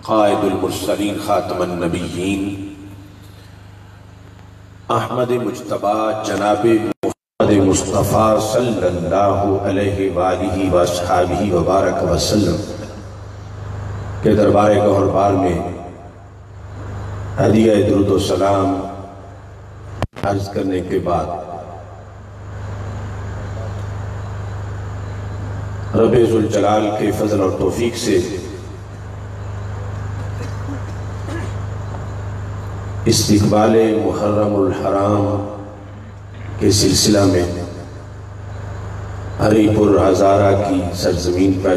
قائد المرسلین خاتم النبیین احمد مجتبی جناب محمد مصطفیٰ صلی اللہ علیہ وآلہ وآصحابہ وبارک وسلم کے دربار گوہربار میں ہدیہ درود و سلام عرض کرنے کے بعد رب ذوالجلال کے فضل اور توفیق سے استقبال محرم الحرام کے سلسلہ میں ہری پور ہزارہ کی سرزمین پر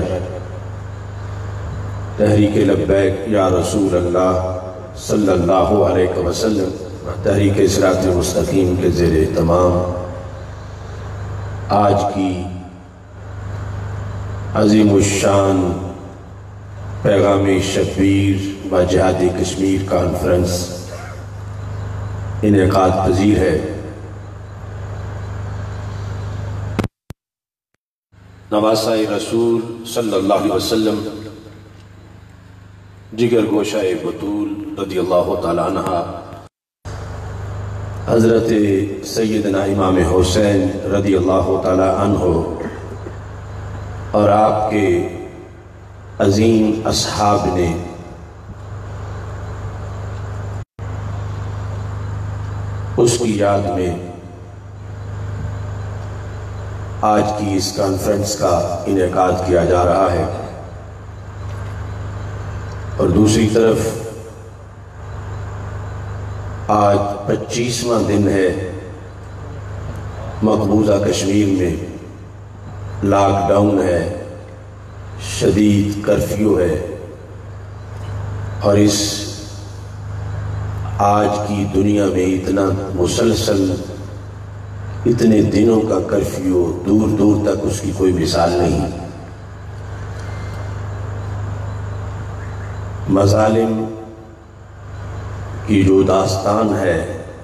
تحریک لبیک یا رسول اللہ صلی اللہ علیہ وسلم تحریک صراط مستقیم کے زیر اہتمام آج کی عظیم الشان پیغام شبیر و جہاد کشمیر کانفرنس انعقاد پذیر ہے۔ نواسہ رسول صلی اللہ علیہ وسلم جگر گوشہ بطول رضی اللہ تعالیٰ عنہ حضرت سیدنا امام حسین رضی اللہ تعالیٰ عنہ اور آپ کے عظیم اصحاب نے اس کی یاد میں آج کی اس کانفرنس کا انعقاد کیا جا رہا ہے، اور دوسری طرف آج 25واں دن ہے مقبوضہ کشمیر میں لاک ڈاؤن ہے، شدید کرفیو ہے، اور اس آج کی دنیا میں اتنا مسلسل اتنے دنوں کا کرفیو دور دور تک اس کی کوئی مثال نہیں۔ مظالم کی جو داستان ہے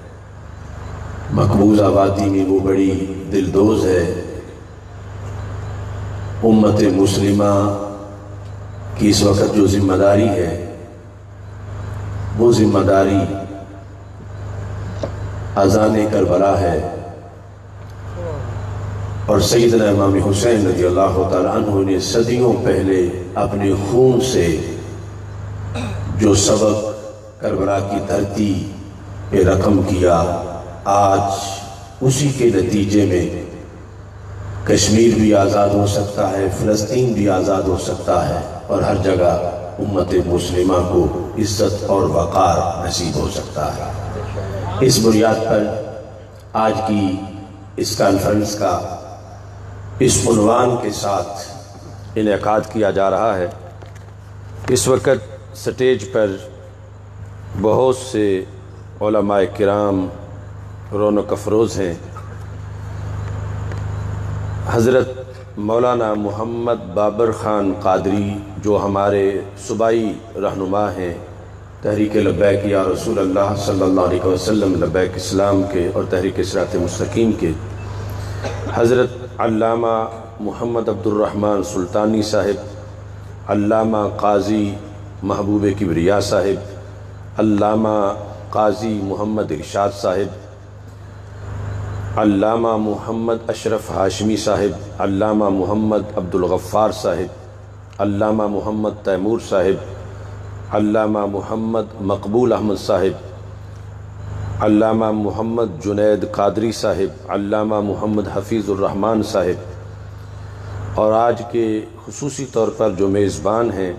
مقبوضہ وادی میں وہ بڑی دلدوز ہے۔ امت مسلمہ کی اس وقت جو ذمہ داری ہے وہ ذمہ داری اذان کربلا ہے، اور سیدنا امام حسین رضی اللہ تعالیٰ عنہ نے صدیوں پہلے اپنے خون سے جو سبق کربلا کی دھرتی پہ رقم کیا، آج اسی کے نتیجے میں کشمیر بھی آزاد ہو سکتا ہے، فلسطین بھی آزاد ہو سکتا ہے، اور ہر جگہ امت مسلمہ کو عزت اور وقار نصیب ہو سکتا ہے۔ اس بنیاد پر آج کی اس کانفرنس کا اس عنوان کے ساتھ انعقاد کیا جا رہا ہے۔ اس وقت سٹیج پر بہت سے علماء کرام رونق افروز ہیں۔ حضرت مولانا محمد بابر خان قادری جو ہمارے صوبائی رہنما ہیں تحریک لبیک یا رسول اللہ صلی اللہ علیہ وسلم لبیک اسلام کے اور تحریک صراط مستقیم کے، حضرت علامہ محمد عبد الرحمن سلطانی صاحب، علامہ قاضی محبوب کبریا صاحب، علامہ قاضی محمد ارشاد صاحب، علامہ محمد اشرف ہاشمی صاحب، علامہ محمد عبد الغفار صاحب، علامہ محمد تیمور صاحب، علامہ محمد مقبول احمد صاحب، علامہ محمد جنید قادری صاحب، علامہ محمد حفیظ الرحمن صاحب، اور آج کے خصوصی طور پر جو میزبان ہیں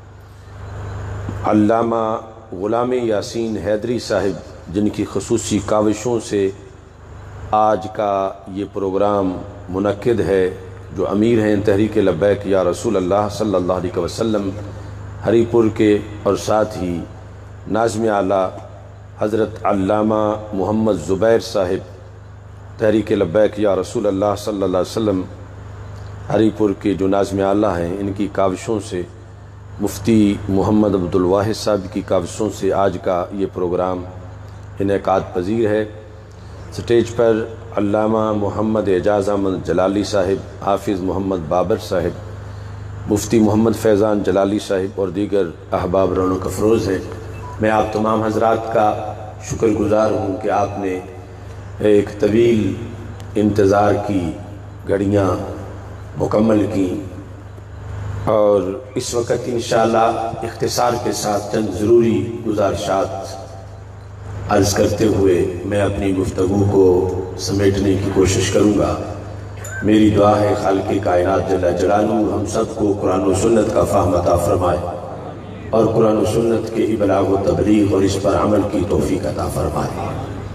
علامہ غلام یاسین حیدری صاحب، جن کی خصوصی کاوشوں سے آج کا یہ پروگرام منعقد ہے، جو امیر ہیں تحریک لبیک یا رسول اللہ صلی اللہ علیہ وسلم ہری پور کے، اور ساتھ ہی ناظم اعلیٰ حضرت علامہ محمد زبیر صاحب تحریک لبیک یا رسول اللہ صلی اللہ علیہ وسلم ہری پور کے جو ناظم اعلیٰ ہیں، ان کی کاوشوں سے، مفتی محمد عبد الواحد صاحب کی کاوشوں سے آج کا یہ پروگرام انعقاد پذیر ہے۔ سٹیج پر علامہ محمد اعجاز احمد جلالی صاحب، حافظ محمد بابر صاحب، مفتی محمد فیضان جلالی صاحب اور دیگر احباب رونق افروز ہیں، میں آپ تمام حضرات کا شکر گزار ہوں کہ آپ نے ایک طویل انتظار کی گھڑیاں مکمل کی، اور اس وقت انشاءاللہ اختصار کے ساتھ چند ضروری گزارشات عرض کرتے ہوئے میں اپنی گفتگو کو سمیٹنے کی کوشش کروں گا۔ میری دعا ہے خالق کائنات جل جلالہ ہم سب کو قرآن و سنت کا فہم عطا فرمائے اور قرآن و سنت کے ابلاغ و تبلیغ اور اس پر عمل کی توفیق عطا فرمائے۔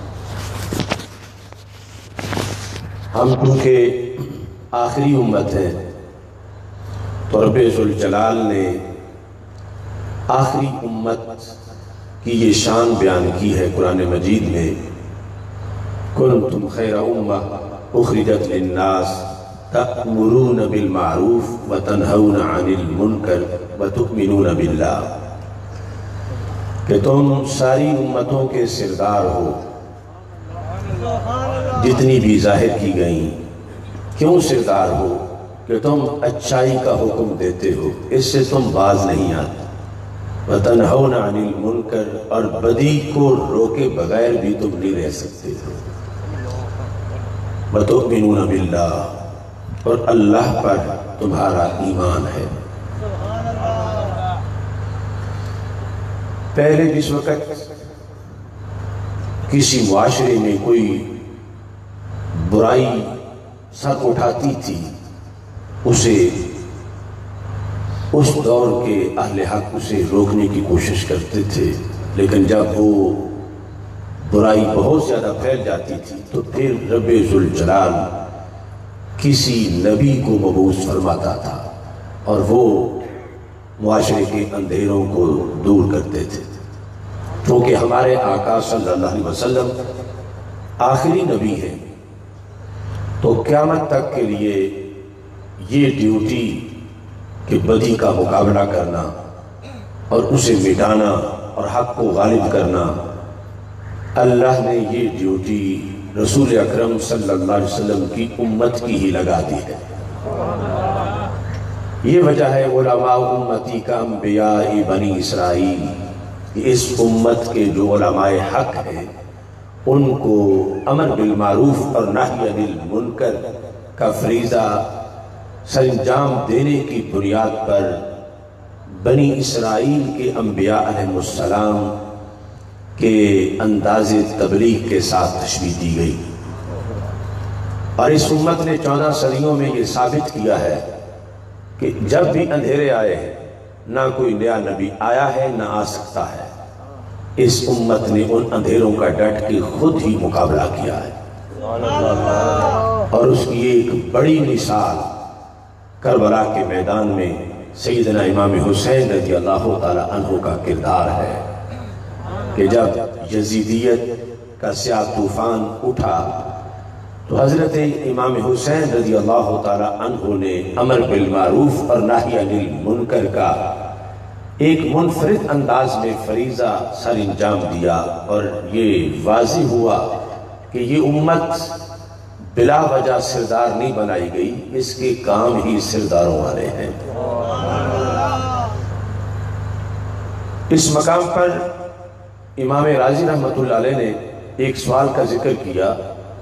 ہم کیونکہ آخری امت ہیں تو رب ذوالجلال نے آخری امت کی یہ شان بیان کی ہے قرآن مجید میں، کنتم خیر امہ اخرجت للناس تأمرون بالمعروف وتنہون عن المنکر وتؤمنون باللہ، کہ تم ساری امتوں کے سردار ہو جتنی بھی ظاہر کی گئیں۔ کیوں سردار ہو؟ کہ تم اچھائی کا حکم دیتے ہو، اس سے تم باز نہیں آتے، وَتَنْهَوْنَ عَنِ الْمُنْكَرِ، اور بدی کو روکے بغیر بھی تم نہیں رہ سکتے ہو، وَتُؤْمِنُونَ بِاللَّهِ، اور اللہ پر تمہارا ایمان ہے۔ پہلے جس وقت کسی معاشرے میں کوئی برائی سر اٹھاتی تھی، اسے اس دور کے اہل حق اسے روکنے کی کوشش کرتے تھے، لیکن جب وہ برائی بہت زیادہ پھیل جاتی تھی تو پھر رب ذوالجلال کسی نبی کو مبعوث فرماتا تھا اور وہ معاشرے کے اندھیروں کو دور کرتے تھے۔ کیونکہ ہمارے آقا صلی اللہ علیہ وسلم آخری نبی ہیں تو قیامت تک کے لیے یہ ڈیوٹی کہ بدی کا مقابلہ کرنا اور اسے مٹانا اور حق کو غالب کرنا، اللہ نے یہ ڈیوٹی رسول اکرم صلی اللہ علیہ وسلم کی امت کی ہی لگا دی ہے۔ یہ وجہ ہے علماء امتی کا انبیاء بنی اسرائیل، اس امت کے جو علماء حق ہیں ان کو امر بالمعروف اور نہی عن المنکر کا فریضہ سر انجام دینے کی بنیاد پر بنی اسرائیل کے انبیاء علیہ السلام کے انداز تبلیغ کے ساتھ تشریح دی گئی، اور اس امت نے 14 صدیوں میں یہ ثابت کیا ہے کہ جب بھی اندھیرے آئے ہیں نہ کوئی نیا نبی آیا ہے نہ آ سکتا ہے، اس امت نے ان اندھیروں کا ڈٹ کے خود ہی مقابلہ کیا ہے، اور اس کی ایک بڑی مثال کربلا کے میدان میں سیدنا امام حسین رضی اللہ تعالی عنہ کا کردار ہے کہ جب یزیدیت کا سیاہ طوفان اٹھا تو حضرت امام حسین رضی اللہ تعالی عنہ نے امر بالمعروف اور نہی عن المنکر کا ایک منفرد انداز میں فریضہ سر انجام دیا، اور یہ واضح ہوا کہ یہ امت بلا وجہ سردار نہیں بنائی گئی، اس کے کام ہی سرداروں والے ہیں۔ اس مقام پر امام راضی رحمۃ اللہ علیہ نے ایک سوال کا ذکر کیا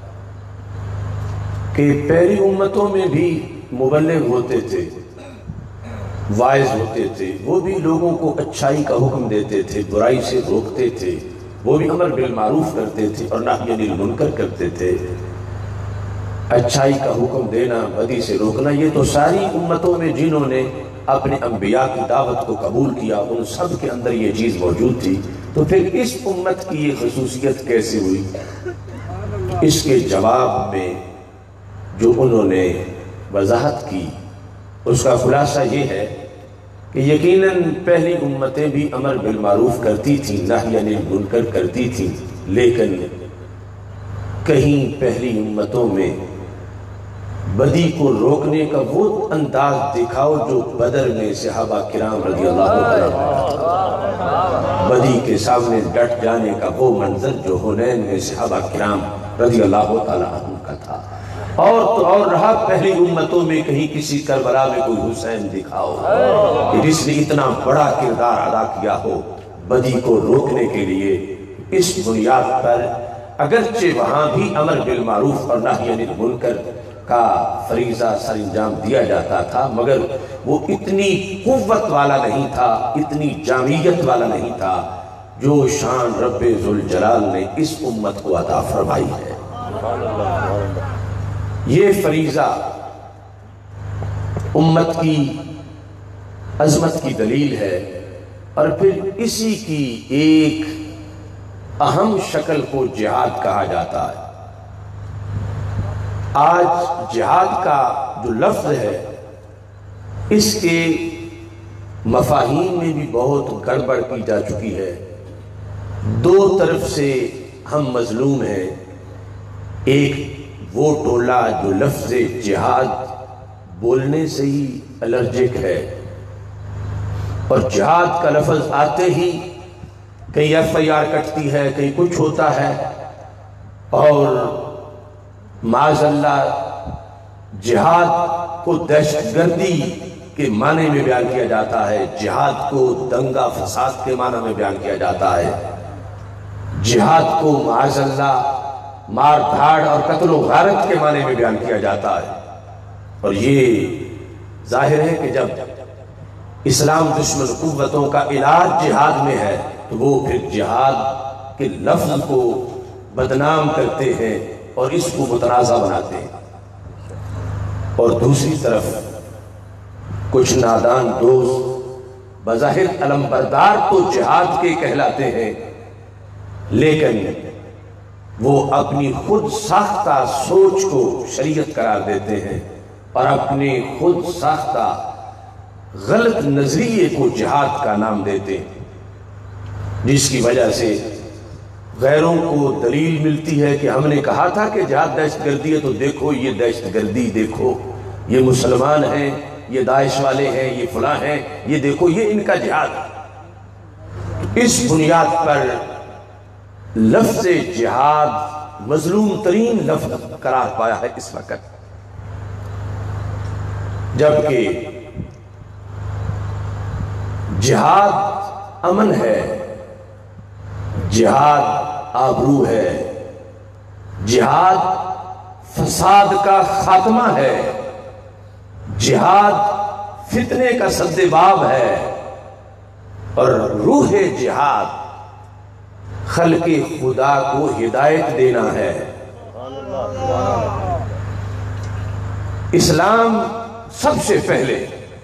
کہ پہلی امتوں میں بھی مبلغ ہوتے تھے، واعظ ہوتے تھے، وہ بھی لوگوں کو اچھائی کا حکم دیتے تھے، برائی سے روکتے تھے، وہ بھی امر بالمعروف کرتے تھے اور نہی عن المنکر کرتے تھے۔ اچھائی کا حکم دینا، بدی سے روکنا، یہ تو ساری امتوں میں جنہوں نے اپنے انبیاء کی دعوت کو قبول کیا ان سب کے اندر یہ چیز موجود تھی، تو پھر اس امت کی یہ خصوصیت کیسے ہوئی؟ اس کے جواب میں جو انہوں نے وضاحت کی اس کا خلاصہ یہ ہے کہ یقیناً پہلی امتیں بھی امر بالمعروف کرتی تھیں، نہی عن المنکر کرتی تھیں، لیکن کہیں پہلی امتوں میں بدی کو روکنے کا وہ انداز دکھاؤ جو بدر میں صحابہ کرام رضی اللہ عنہ بدی کے سامنے ڈٹ جانے کا وہ منظر جو حنین میں صحابہ کرام رضی اللہ عنہ کا تھا۔ اور تو اور رہا پہلی امتوں میں کہیں کسی کربلا میں کوئی حسین دکھاؤ کہ جس نے اتنا بڑا کردار ادا کیا ہو بدی کو روکنے کے لیے۔ اس بنیاد پر اگرچہ وہاں بھی امر بالمعروف اور نہی عن المنکر کا فریضہ سر انجام دیا جاتا تھا، مگر وہ اتنی قوت والا نہیں تھا، اتنی جامعیت والا نہیں تھا جو شان رب ذوالجلال نے اس امت کو عطا فرمائی ہے۔ یہ فریضہ امت کی عظمت کی دلیل ہے، اور پھر اسی کی ایک اہم شکل کو جہاد کہا جاتا ہے۔ آج جہاد کا جو لفظ ہے اس کے مفاہیم میں بھی بہت گڑبڑ کی جا چکی ہے۔ دو طرف سے ہم مظلوم ہیں۔ ایک وہ ٹولہ جو لفظ جہاد بولنے سے ہی الرجک ہے، اور جہاد کا لفظ آتے ہی کہیں FIR کٹتی ہے، کہیں کچھ ہوتا ہے، اور معاذ اللہ جہاد کو دہشت گردی کے معنی میں بیان کیا جاتا ہے، جہاد کو دنگا فساد کے معنی میں بیان کیا جاتا ہے، جہاد کو معاذ اللہ مار دھاڑ اور قتل و غارت کے معنی میں بیان کیا جاتا ہے۔ اور یہ ظاہر ہے کہ جب اسلام دشمن قوتوں کا علاج جہاد میں ہے تو وہ پھر جہاد کے لفظ کو بدنام کرتے ہیں اور اس کو متنازع بناتے ہیں۔ اور دوسری طرف کچھ نادان دوست بظاہر علمبردار تو جہاد کے کہلاتے ہیں، لیکن وہ اپنی خود ساختہ سوچ کو شریعت قرار دیتے ہیں اور اپنے خود ساختہ غلط نظریے کو جہاد کا نام دیتے ہیں، جس کی وجہ سے غیروں کو دلیل ملتی ہے کہ ہم نے کہا تھا کہ جہاد دہشت گردی ہے، تو دیکھو یہ دہشت گردی، دیکھو یہ مسلمان ہیں، یہ داعش والے ہیں، یہ فلاں ہیں، یہ دیکھو یہ ان کا جہاد ہے۔ اس بنیاد پر لفظ جہاد مظلوم ترین لفظ قرار پایا ہے اس وقت، جبکہ جہاد امن ہے، جہاد آبرو ہے، جہاد فساد کا خاتمہ ہے، جہاد فتنے کا سد باب ہے، اور روح جہاد خلق خدا کو ہدایت دینا ہے۔ اسلام سب سے پہلے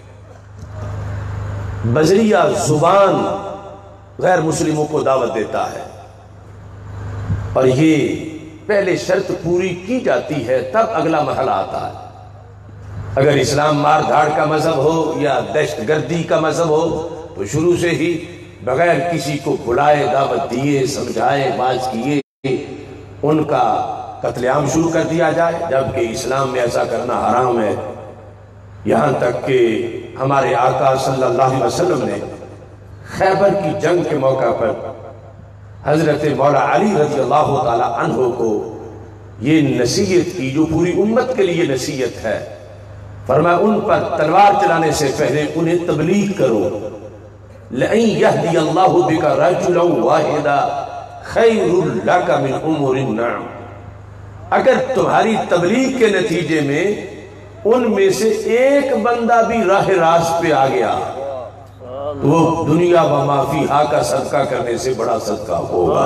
بذریعہ زبان غیر مسلموں کو دعوت دیتا ہے، اور یہ پہلے شرط پوری کی جاتی ہے تب اگلا مرحلہ آتا ہے۔ اگر اسلام مار دھاڑ کا مذہب ہو یا دہشت گردی کا مذہب ہو تو شروع سے ہی بغیر کسی کو بلائے، دعوت دیے، سمجھائے، باز کیے ان کا قتل عام شروع کر دیا جائے، جبکہ اسلام میں ایسا کرنا حرام ہے۔ یہاں تک کہ ہمارے آقا صلی اللہ علیہ وسلم نے خیبر کی جنگ کے موقع پر حضرت مولا علی رضی اللہ تعالی عنہ کو یہ نصیحت کی جو پوری امت کے لیے نصیحت ہے۔ فرمایا ان پر تلوار چلانے سے پہلے انہیں تبلیغ کرو، لَأَن يَهْدِيَ اللَّهُ بِكَ رَجُلًا وَاحِدًا خَيْرٌ لَكَ مِنْ حُمُرِ النَّعَمِ، اگر تمہاری تبلیغ کے نتیجے میں ان میں سے ایک بندہ بھی راہ راست پہ آ گیا تو وہ دنیا و ما فیہا کا صدقہ کرنے سے بڑا صدقہ ہوگا۔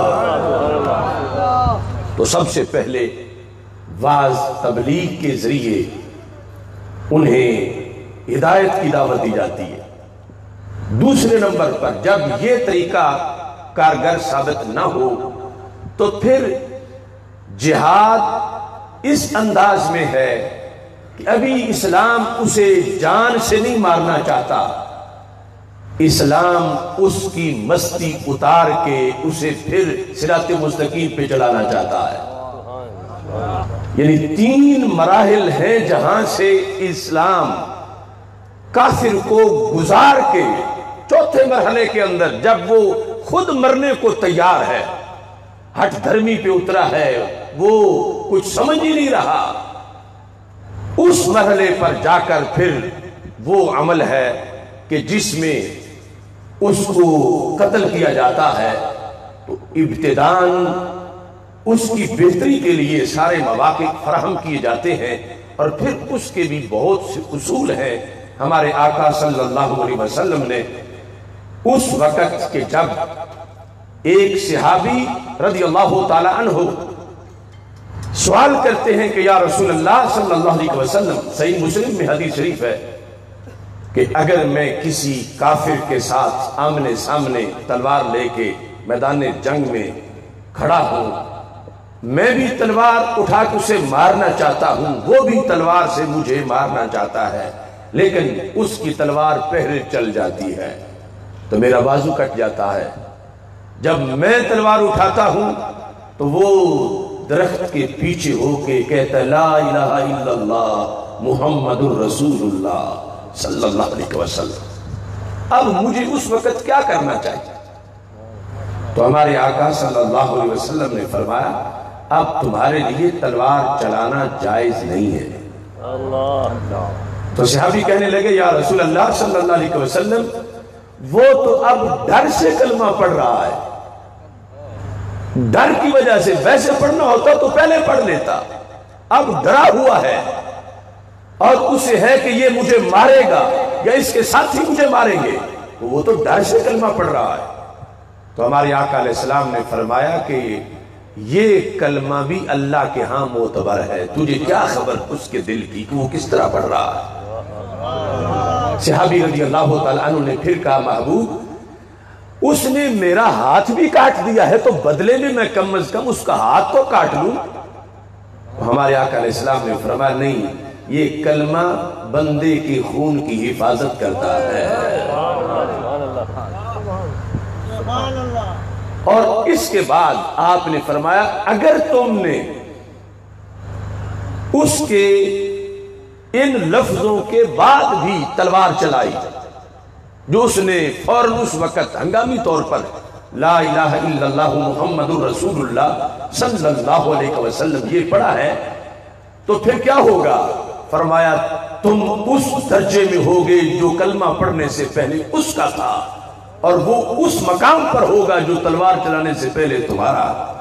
تو سب سے پہلے واعظ تبلیغ کے ذریعے انہیں ہدایت کی دعوت دی جاتی ہے۔ دوسرے نمبر پر جب یہ طریقہ کارگر ثابت نہ ہو تو پھر جہاد اس انداز میں ہے کہ ابھی اسلام اسے جان سے نہیں مارنا چاہتا، اسلام اس کی مستی اتار کے اسے پھر صراط مستقیم پہ چلانا چاہتا ہے۔ یعنی تین مراحل ہیں جہاں سے اسلام کافر کو گزار کے چوتھے مرحلے کے اندر جب وہ خود مرنے کو تیار ہے، ہٹ دھرمی پہ اترا ہے، وہ کچھ سمجھ ہی نہیں رہا، اس مرحلے پر جا کر پھر وہ عمل ہے کہ جس میں اس کو قتل کیا جاتا ہے تو ابتداً اس کی بہتری کے لیے سارے مواقع فراہم کیے جاتے ہیں، اور پھر اس کے بھی بہت سے اصول ہیں۔ ہمارے آقا صلی اللہ علیہ وسلم نے اس وقت کہ جب ایک صحابی رضی اللہ تعالی عنہ سوال کرتے ہیں کہ یا رسول اللہ صلی اللہ علیہ وسلم، صحیح مسلم میں حدیث شریف ہے کہ اگر میں کسی کافر کے ساتھ آمنے سامنے تلوار لے کے میدان جنگ میں کھڑا ہوں، میں بھی تلوار اٹھا کے اسے مارنا چاہتا ہوں، وہ بھی تلوار سے مجھے مارنا چاہتا ہے، لیکن اس کی تلوار پہلے چل جاتی ہے تو میرا بازو کٹ جاتا ہے۔ جب میں تلوار اٹھاتا ہوں تو وہ درخت کے پیچھے ہو کے کہتا ہے لا الہ الا اللہ محمد الرسول اللہ صلی اللہ علیہ وسلم۔ اب مجھے اس وقت کیا کرنا چاہیے؟ تو ہمارے آقا صلی اللہ علیہ وسلم نے فرمایا اب تمہارے لیے تلوار چلانا جائز نہیں ہے۔ تو صحابی کہنے لگے یا رسول اللہ صلی اللہ علیہ وسلم، وہ تو اب ڈر سے کلمہ پڑھ رہا ہے، ڈر کی وجہ سے، ویسے پڑھنا ہوتا تو پہلے پڑھ لیتا، اب ڈرا ہوا ہے اور اسے ہے کہ یہ مجھے مارے گا یا اس کے ساتھی مجھے ماریں گے، وہ تو ڈر سے کلمہ پڑھ رہا ہے۔ تو ہمارے آقا علیہ السلام نے فرمایا کہ یہ کلمہ بھی اللہ کے ہاں معتبر ہے، تجھے کیا خبر اس کے دل کی کہ وہ کس طرح پڑھ رہا ہے۔ صحابی رضی اللہ تعالیٰ عنہ نے پھر کہا محبوب اس نے میرا ہاتھ بھی کاٹ دیا ہے تو بدلے میں میں کم از کم اس کا ہاتھ تو کاٹ لوں۔ ہمارے آقا علیہ السلام نے فرمایا نہیں، یہ کلمہ بندے کی خون کی حفاظت کرتا ہے، اور اس کے بعد آپ نے فرمایا اگر تم نے اس کے ان لفظوں کے بعد بھی تلوار چلائی جو اس نے فوراً اس وقت ہنگامی طور پر لا الہ الا اللہ محمد الرسول اللہ صلی اللہ علیہ وسلم یہ پڑھا ہے تو پھر کیا ہوگا؟ فرمایا تم اس درجے میں ہوگے جو کلمہ پڑھنے سے پہلے اس کا تھا، اور وہ اس مقام پر ہوگا جو تلوار چلانے سے پہلے تمہارا۔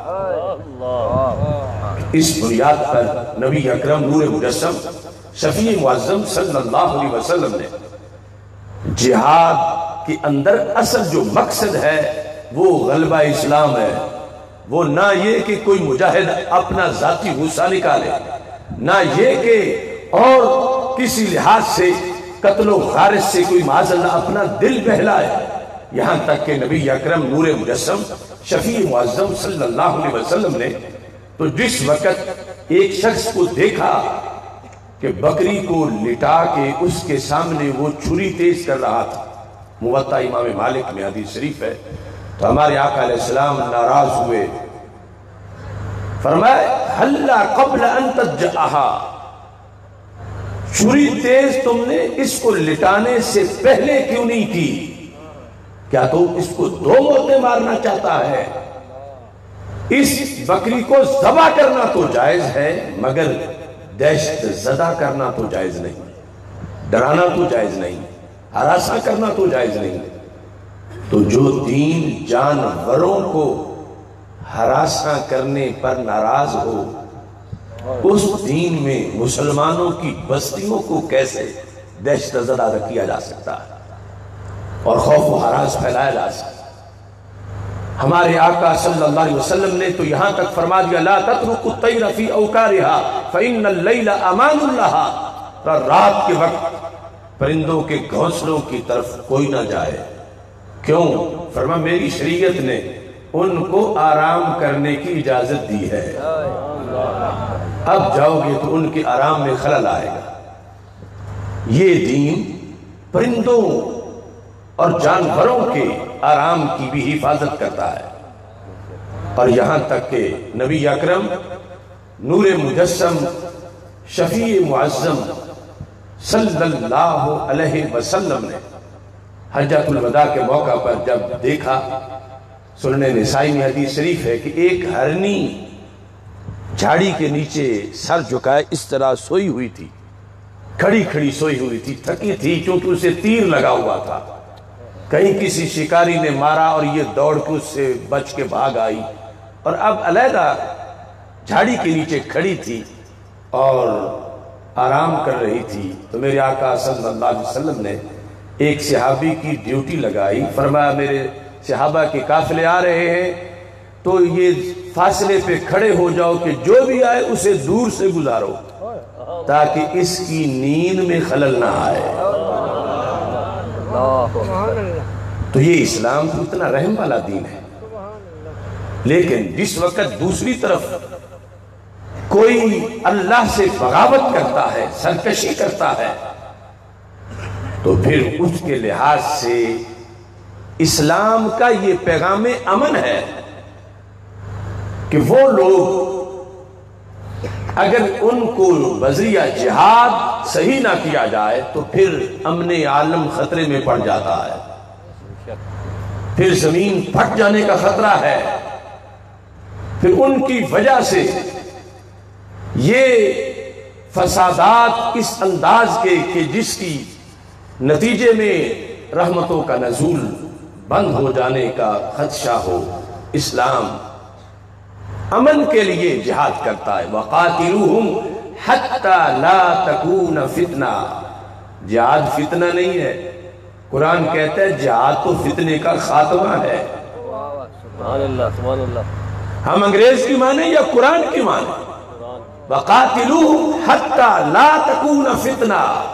اس بنیاد پر نبی اکرم نور مجسم شفیع معظم صلی اللہ علیہ وسلم نے جہاد کے اندر اصل جو مقصد ہے وہ غلبہ اسلام ہے، وہ نہ یہ کہ کوئی مجاہد اپنا ذاتی غصہ نکالے، نہ یہ کہ اور کسی لحاظ سے قتل و غارت سے کوئی معاذ اللہ اپنا دل بہلائے، یہاں تک کہ نبی اکرم نور مجسم شفیع معظم صلی اللہ علیہ وسلم نے تو جس وقت ایک شخص کو دیکھا کہ بکری کو لٹا کے اس کے سامنے وہ چھری تیز کر رہا تھا، موطا امام مالک میں حدیث شریف ہے، تو ہمارے آقا علیہ السلام ناراض ہوئے، فرمایا حلا قبل ان تجعہا، چھری تیز تم نے اس کو لٹانے سے پہلے کیوں نہیں کی؟ کیا تو اس کو دو موتیں مارنا چاہتا ہے؟ اس بکری کو ذبح کرنا تو جائز ہے مگر دہشت زدہ کرنا تو جائز نہیں، ڈرانا تو جائز نہیں، ہراساں کرنا تو جائز نہیں۔ تو جو دین جانوروں کو ہراساں کرنے پر ناراض ہو اس دین میں مسلمانوں کی بستیوں کو کیسے دہشت زدہ کیا جا سکتا ہے اور خوف و ہراس پھیلایا جا سکتا ہے؟ ہمارے آقا صلی اللہ علیہ وسلم نے تو یہاں تک فرما دیا لا تترکوا الطیر فی اوکارها فإن اللیل امان لها، رات کے وقت پرندوں کے گھونسلوں کی طرف کوئی نہ جائے، کیوں؟ فرما میری شریعت نے ان کو آرام کرنے کی اجازت دی ہے، اب جاؤ گے تو ان کے آرام میں خلل آئے گا۔ یہ دین پرندوں اور جانوروں کے آرام کی بھی حفاظت کرتا ہے، اور یہاں تک کہ نبی اکرم نور مجسم شفیع معظم صلی اللہ علیہ وسلم نے حجۃ الوداع کے موقع پر جب دیکھا، سنن نسائی میں حدیث شریف ہے کہ ایک ہرنی جھاڑی کے نیچے سر جھکائے اس طرح سوئی ہوئی تھی، کھڑی کھڑی سوئی ہوئی تھی، تھکی تھی کیونکہ اسے تیر لگا ہوا تھا، کہیں کسی شکاری نے مارا اور یہ دوڑ کے اس سے بچ کے بھاگ آئی، اور اب علیحدہ جھاڑی کے نیچے کھڑی تھی اور آرام کر رہی تھی۔ تو میرے آقا صلی اللہ علیہ وسلم نے ایک صحابی کی ڈیوٹی لگائی، فرمایا میرے صحابہ کے قافلے آ رہے ہیں تو یہ فاصلے پہ کھڑے ہو جاؤ کہ جو بھی آئے اسے دور سے گزارو تاکہ اس کی نیند میں خلل نہ آئے۔ تو یہ اسلام اتنا رحم والا دین ہے، لیکن جس وقت دوسری طرف کوئی اللہ سے بغاوت کرتا ہے، سرکشی کرتا ہے، تو پھر اس کے لحاظ سے اسلام کا یہ پیغام امن ہے کہ وہ لوگ اگر ان کو بذریعہ جہاد صحیح نہ کیا جائے تو پھر امن عالم خطرے میں پڑ جاتا ہے، پھر زمین پھٹ جانے کا خطرہ ہے، پھر ان کی وجہ سے یہ فسادات اس انداز کے کہ جس کی نتیجے میں رحمتوں کا نزول بند ہو جانے کا خدشہ ہو۔ اسلام امن کے لیے جہاد کرتا ہے، وَقَاتِلُوهُمْ حَتَّى لَا تَكُونَ فِتْنَةً۔ جہاد فتنہ نہیں ہے، قرآن کہتا ہے جہاد تو فتنے کا خاتمہ ہے۔ سبحان اللہ سبحان اللہ۔ ہم انگریز کی مانیں یا قرآن کی مانیں؟ وَقَاتِلُوهُمْ حَتَّى لَا تَكُونَ فِتْنَةً۔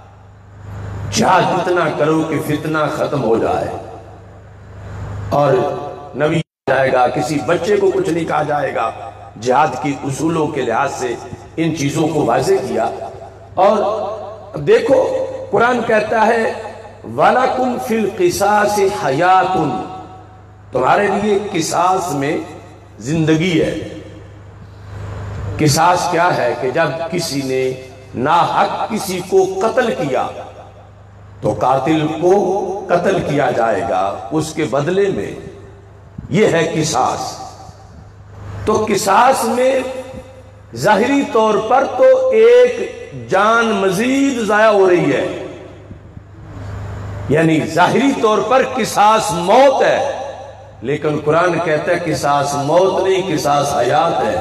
جہاد اتنا کرو کہ فتنہ ختم ہو جائے، اور نبی جائے گا، کسی بچے کو کچھ نہیں کہا جائے گا۔ جہاد کی اصولوں کے لحاظ سے ان چیزوں کو واضح کیا۔ اور دیکھو قرآن کہتا ہے وَلَكُمْ فِي الْقِصَاصِ حَيَاتٌ، تمہارے لیے قصاص میں زندگی ہے۔ قصاص کیا ہے کہ جب کسی نے ناحق کسی کو قتل کیا تو قاتل کو قتل کیا جائے گا اس کے بدلے میں، یہ ہے قصاص۔ تو قصاص میں ظاہری طور پر تو ایک جان مزید ضائع ہو رہی ہے، یعنی ظاہری طور پر قصاص موت ہے، لیکن قرآن کہتا ہے قصاص موت نہیں، قصاص حیات ہے۔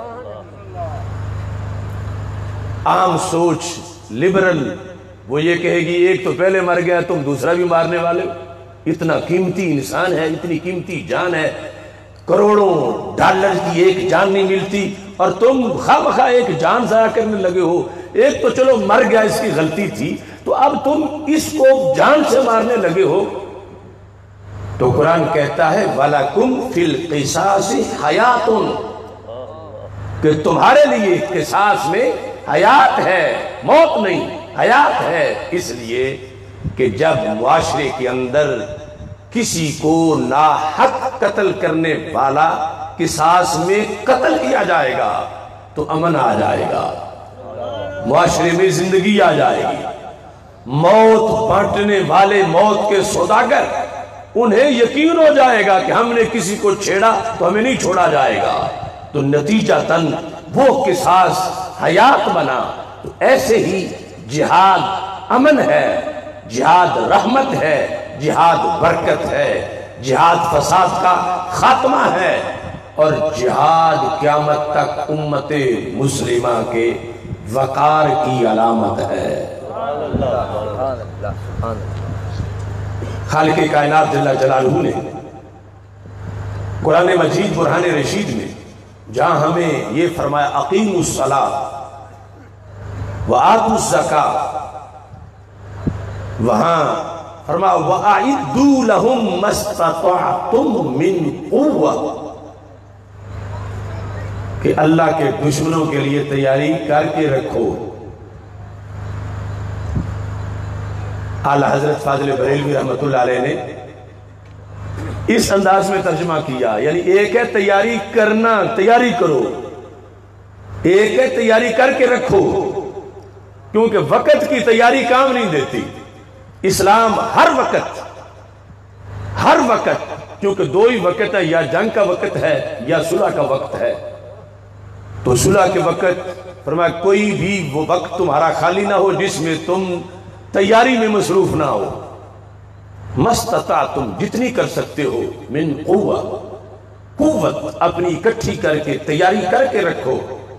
عام سوچ لبرل وہ یہ کہے گی ایک تو پہلے مر گیا تم دوسرا بھی مارنے والے ہو، اتنا قیمتی انسان ہے، اتنی قیمتی جان ہے، کروڑوں ڈالر کی ایک جان نہیں ملتی اور تم خواہ بخواہ ایک جان ضائع کرنے لگے ہو۔ ایک تو چلو مر گیا، اس کی غلطی تھی، تو اب تم اس کو جان سے مارنے لگے ہو۔ تو قرآن کہتا ہے وَلَكُمْ فِي الْقِصَاصِ حَيَاتٌ، کہ تمہارے لیے قصاص میں حیات ہے، موت نہیں، حیات ہے۔ اس لیے کہ جب معاشرے کے اندر کسی کو ناحق قتل کرنے والا قصاص میں قتل کیا جائے گا تو امن آ جائے گا، معاشرے میں زندگی آ جائے گی۔ موت بانٹنے والے موت کے سوداگر، انہیں یقین ہو جائے گا کہ ہم نے کسی کو چھیڑا تو ہمیں نہیں چھوڑا جائے گا، تو نتیجتاً وہ قصاص حیات بنا۔ تو ایسے ہی جہاد امن ہے، جہاد رحمت ہے، جہاد برکت ہے، جہاد فساد کا خاتمہ ہے، اور جہاد قیامت تک امت مسلمہ کے وقار کی علامت ہے۔ خالق کائنات جل جلالہ نے قرآن مجید برہان رشید میں جہاں ہمیں یہ فرمایا اقیموا الصلاۃ وآتوا الزکاۃ، وہاں فرمایا وَأَعِدُّوا لَهُم مَّا اسْتَطَعْتُم مِّن قُوَّةٍ، کہ اللہ کے دشمنوں کے لیے تیاری کر کے رکھو۔ اعلیٰ حضرت فاضل بریلوی رحمۃ اللہ علیہ نے اس انداز میں ترجمہ کیا، یعنی ایک ہے تیاری کرنا، تیاری کرو، ایک ہے تیاری کر کے رکھو، کیونکہ وقت کی تیاری کام نہیں دیتی۔ اسلام ہر وقت، کیونکہ دو ہی وقت ہے، یا جنگ کا وقت ہے یا صلح کا وقت ہے، تو صلح کے وقت فرمایا کوئی بھی وہ وقت تمہارا خالی نہ ہو جس میں تم تیاری میں مصروف نہ ہو. مستطاعتم جتنی کر سکتے ہو من قوت اپنی اکٹھی کر کے تیاری کر کے رکھو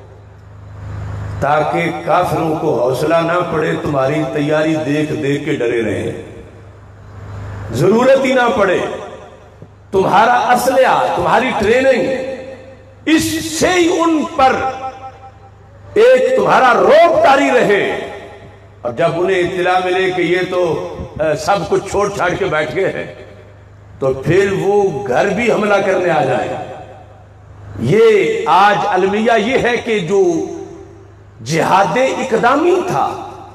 تاکہ کافروں کو حوصلہ نہ پڑے تمہاری تیاری دیکھ دیکھ کے ڈرے رہیں. ضرورت ہی نہ پڑے تمہارا اسلحہ تمہاری ٹریننگ اس سے ہی ان پر ایک تمہارا روب طاری رہے. اور جب انہیں اطلاع ملے کہ یہ تو سب کچھ چھوڑ چھاڑ کے بیٹھ گئے ہیں تو پھر وہ گھر بھی حملہ کرنے آ جائے. یہ آج المیہ یہ ہے کہ جو جہاد اقدامی تھا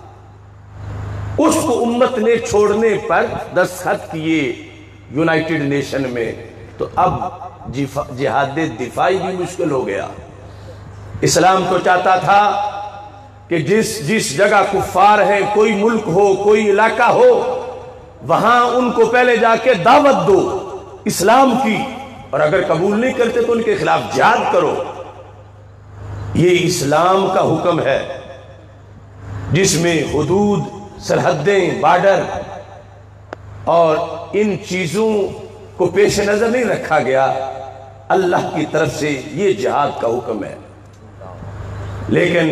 اس کو امت نے چھوڑنے پر دستخط کیے یونائٹڈ نیشن میں, تو اب جہاد دفاعی بھی مشکل ہو گیا. اسلام تو چاہتا تھا کہ جس جگہ کفار ہیں, کوئی ملک ہو کوئی علاقہ ہو, وہاں ان کو پہلے جا کے دعوت دو اسلام کی, اور اگر قبول نہیں کرتے تو ان کے خلاف جہاد کرو. یہ اسلام کا حکم ہے جس میں حدود, سرحدیں, بارڈر اور ان چیزوں کو پیش نظر نہیں رکھا گیا. اللہ کی طرف سے یہ جہاد کا حکم ہے. لیکن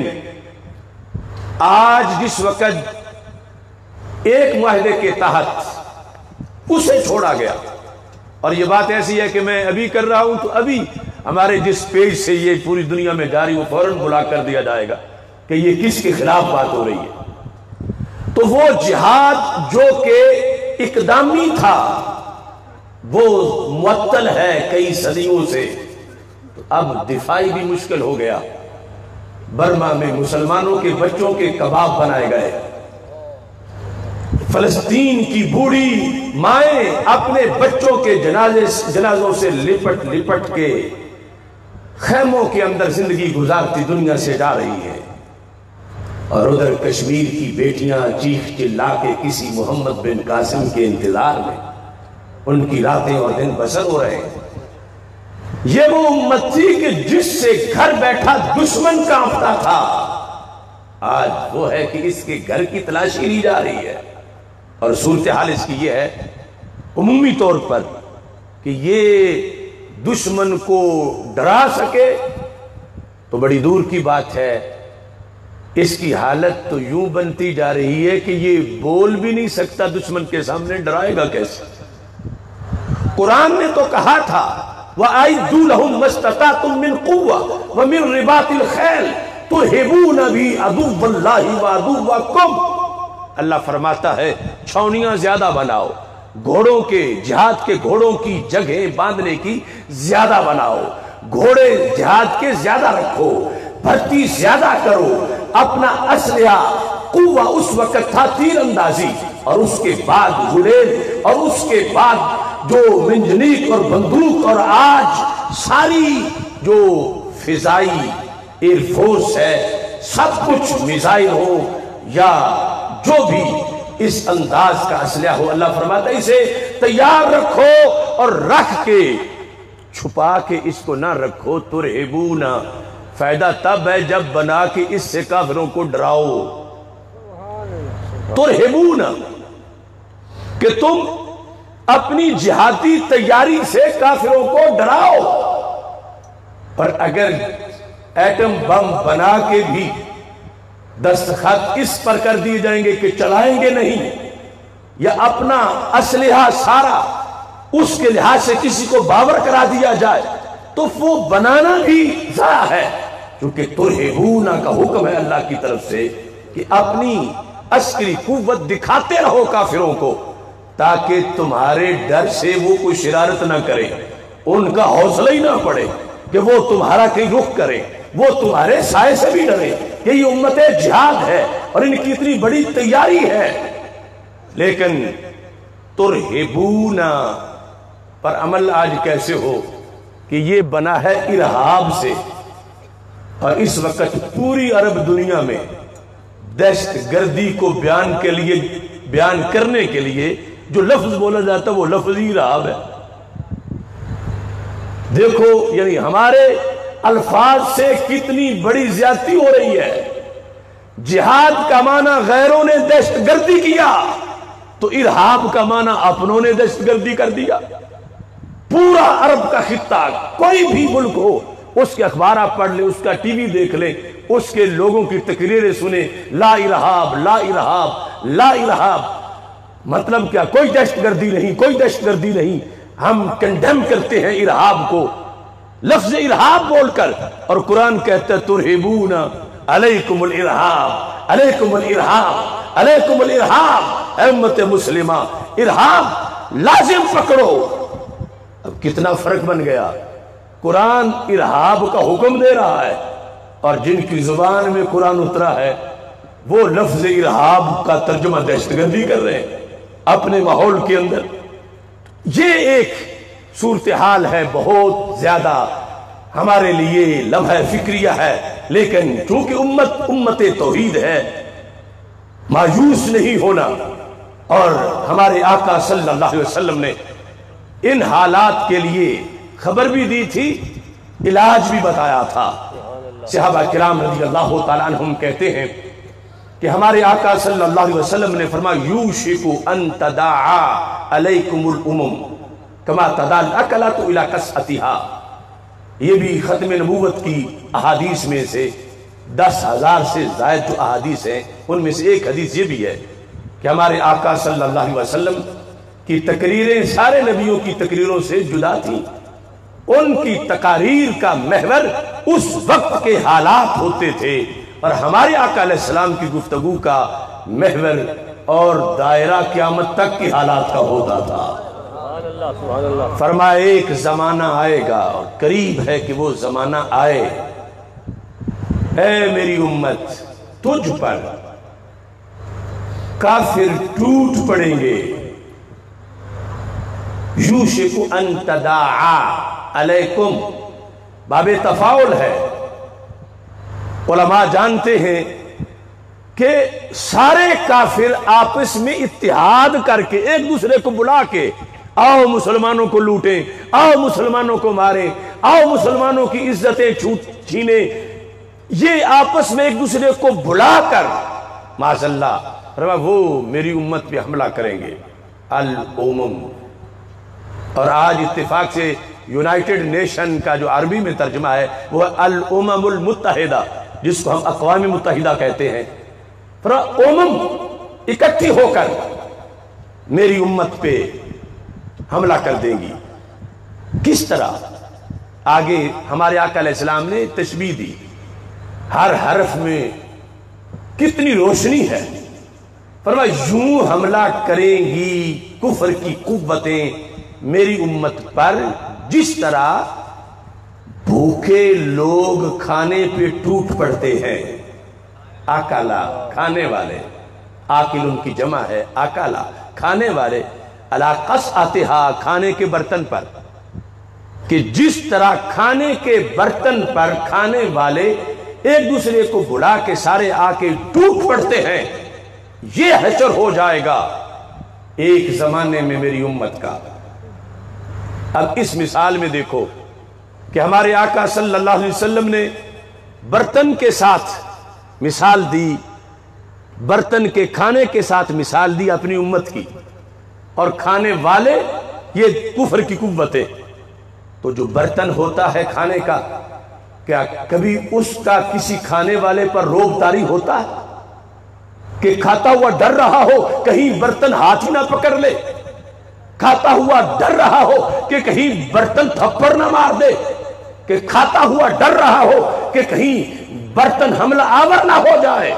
آج جس وقت ایک معاہدے کے تحت اسے چھوڑا گیا, اور یہ بات ایسی ہے کہ میں ابھی کر رہا ہوں تو ابھی ہمارے جس پیج سے یہ پوری دنیا میں جاری وہ فوراً بلا کر دیا جائے گا کہ یہ کس کے خلاف بات ہو رہی ہے. تو وہ جہاد جو کہ اقدامی تھا وہ معطل ہے کئی صدیوں سے, تو اب دفاعی بھی مشکل ہو گیا. برما میں مسلمانوں کے بچوں کے کباب بنائے گئے. فلسطین کی بوڑھی مائیں اپنے بچوں کے جنازوں سے لپٹ لپٹ کے خیموں کے اندر زندگی گزارتی دنیا سے جا رہی ہے, اور ادھر کشمیر کی بیٹیاں چیخ چلا کے کسی محمد بن قاسم کے انتظار میں ان کی راتیں اور دن بسر ہو رہے ہیں. یہ وہ امت تھی کہ جس سے گھر بیٹھا دشمن کانپتا تھا, آج وہ ہے کہ اس کے گھر کی تلاشی لی جا رہی ہے. اور صورتحال اس کی یہ ہے عمومی طور پر کہ یہ دشمن کو ڈرا سکے تو بڑی دور کی بات ہے. اس کی حالت تو یوں بنتی جا رہی ہے کہ یہ بول بھی نہیں سکتا دشمن کے سامنے, ڈرائے گا کیسے؟ قرآن نے تو کہا تھا وَأَعِدُّوا لَهُم مَّا اسْتَطَعْتُم مِّن قُوَّةٍ وَمِن رِّبَاطِ الْخَيْلِ تُرْهِبُونَ بِهِ عَدُوَّ اللَّهِ وَعَدُوَّكُمْ. اللہ فرماتا ہے چھاؤنیاں زیادہ بناؤ, گھوڑوں کے جہاد کے گھوڑوں کی جگہیں باندھنے کی زیادہ بناؤ, گھوڑے جہاد کے زیادہ رکھو, بھرتی زیادہ کرو. اپنا اسلحہ قوہ اس وقت تھا تیر اندازی, اور اس کے بعد گھڑیل, اور اس کے بعد جو منجنیق اور بندوق, اور آج ساری جو فضائی ایئر فورس ہے سب کچھ میزائل ہو یا جو بھی اس انداز کا اسلحہ ہو. اللہ فرماتا ہے اسے تیار رکھو, اور رکھ کے چھپا کے اس کو نہ رکھو. ترہبون, فائدہ تب ہے جب بنا کے اس سے کافروں کو ڈراؤ. ترہبون کہ تم اپنی جہادی تیاری سے کافروں کو ڈراؤ, اور اگر ایٹم بم بنا کے بھی دستخط اس پر کر دیے جائیں گے کہ چلائیں گے نہیں, یا اپنا اسلحہ سارا اس کے لحاظ سے کسی کو باور کرا دیا جائے تو وہ بنانا بھی ضائع ہے. کیونکہ ترہبون کا حکم ہے اللہ کی طرف سے کہ اپنی عسکری قوت دکھاتے رہو کافروں کو, تاکہ تمہارے ڈر سے وہ کوئی شرارت نہ کرے, ان کا حوصلہ ہی نہ پڑے کہ وہ تمہارا کہیں رخ کرے, وہ تمہارے سائے سے بھی ڈرے کہ یہ امت جہاد ہے اور ان کی اتنی بڑی تیاری ہے. لیکن ترہبون پر عمل آج کیسے ہو کہ یہ بنا ہے ارہاب سے, اور اس وقت پوری عرب دنیا میں دہشت گردی کو بیان کرنے کے لیے جو لفظ بولا جاتا ہے وہ لفظ ہی ارہاب ہے. دیکھو یعنی ہمارے الفاظ سے کتنی بڑی زیادتی ہو رہی ہے۔ جہاد کا معنی غیروں نے دہشت گردی کیا تو ارہاب کا معنی اپنوں نے دہشت گردی کر دیا۔ پورا عرب کا خطہ، کوئی بھی ملک ہو، اس کے اخبار آپ پڑھ لیں، اس کا ٹی وی دیکھ لیں، اس کے لوگوں کی تقریریں سنیں، لا ارہاب لا ارہاب لا ارہاب۔ مطلب کیا؟ کوئی دہشت گردی نہیں، کوئی دہشت گردی نہیں۔ ہم کنڈیم کرتے ہیں ارہاب کو لفظ ارہاب بول کر، اور قرآن کہتا ہے ترہبون علیکم الارہاب علیکم الارہاب علیکم الارہاب۔ اے امت مسلمہ، ارہاب لازم پکڑو۔ اب کتنا فرق بن گیا، قرآن ارہاب کا حکم دے رہا ہے، اور جن کی زبان میں قرآن اترا ہے وہ لفظ ارہاب کا ترجمہ دہشت گردی کر رہے ہیں اپنے ماحول کے اندر۔ یہ ایک صورتحال ہے بہت زیادہ ہمارے لیے لمحہ فکریہ ہے، لیکن چونکہ امت توحید ہے، مایوس نہیں ہونا۔ اور ہمارے آقا صلی اللہ علیہ وسلم نے ان حالات کے لیے خبر بھی دی تھی، علاج بھی بتایا تھا۔ صحابہ کرام رضی اللہ تعالیٰ عنہم کہتے ہیں کہ ہمارے آقا صلی اللہ علیہ وسلم نے فرمایا یوشک ان تداعا علیکم الامم کما تداعا الاکلۃ الی قصعتها۔ یہ بھی ختم نبوت کی احادیث میں سے 10,000 سے زائد جو احادیث ہیں ان میں سے ایک حدیث یہ بھی ہے کہ ہمارے آقا صلی اللہ علیہ وسلم کی تقریریں سارے نبیوں کی تقریروں سے جدا تھیں۔ ان کی تقاریر کا محور اس وقت کے حالات ہوتے تھے، اور ہمارے آقا علیہ السلام کی گفتگو کا محور اور دائرہ قیامت تک کے حالات کا ہوتا تھا۔ فرمایا ایک زمانہ آئے گا اور قریب ہے کہ وہ زمانہ آئے، اے میری امت تجھ پر کافر ٹوٹ پڑیں گے۔ یوشک ان تداعا علیکم باب تفاعل ہے۔ علماء جانتے ہیں کہ سارے کافر آپس میں اتحاد کر کے ایک دوسرے کو بلا کے آؤ مسلمانوں کو لوٹیں، آؤ مسلمانوں کو ماریں، آؤ مسلمانوں کی عزتیں چھینیں، یہ آپس میں ایک دوسرے کو بلا کر معاذ اللہ وہ میری امت پہ حملہ کریں گے۔ الامم، اور آج اتفاق سے یونائٹڈ نیشن کا جو عربی میں ترجمہ ہے وہ الامم المتحدہ، جس کو ہم اقوام متحدہ کہتے ہیں۔ امم اکٹھی ہو کر میری امت پہ حملہ کر دیں گی۔ کس طرح؟ آگے ہمارے آقا علیہ السلام نے تشبیہ دی، ہر حرف میں کتنی روشنی ہے۔ فرمایا یوں حملہ کریں گی کفر کی قوتیں میری امت پر جس طرح بھوکے لوگ کھانے پہ ٹوٹ پڑتے ہیں۔ آکالا کھانے والے، آکل ان کی جمع ہے، آکالا کھانے والے، علی قصعتھا کھانے کے برتن پر، کہ جس طرح کھانے کے برتن پر کھانے والے ایک دوسرے کو بلا کے سارے آ کے ٹوٹ پڑتے ہیں، یہ حشر ہو جائے گا ایک زمانے میں میری امت کا۔ اب اس مثال میں دیکھو کہ ہمارے آقا صلی اللہ علیہ وسلم نے برتن کے ساتھ مثال دی، برتن کے کھانے کے ساتھ مثال دی اپنی امت کی، اور کھانے والے یہ کفر کی قوتیں۔ تو جو برتن ہوتا ہے کھانے کا، کیا کبھی اس کا کسی کھانے والے پر روب طاری ہوتا ہے کہ کھاتا ہوا ڈر رہا ہو کہیں برتن ہاتھ ہی نہ پکڑ لے، کھاتا ہوا ڈر رہا ہو کہ کہیں برتن تھپڑ نہ مار دے، کہ کھاتا ہوا ڈر رہا ہو کہ کہیں برتن حملہ آور نہ ہو جائے؟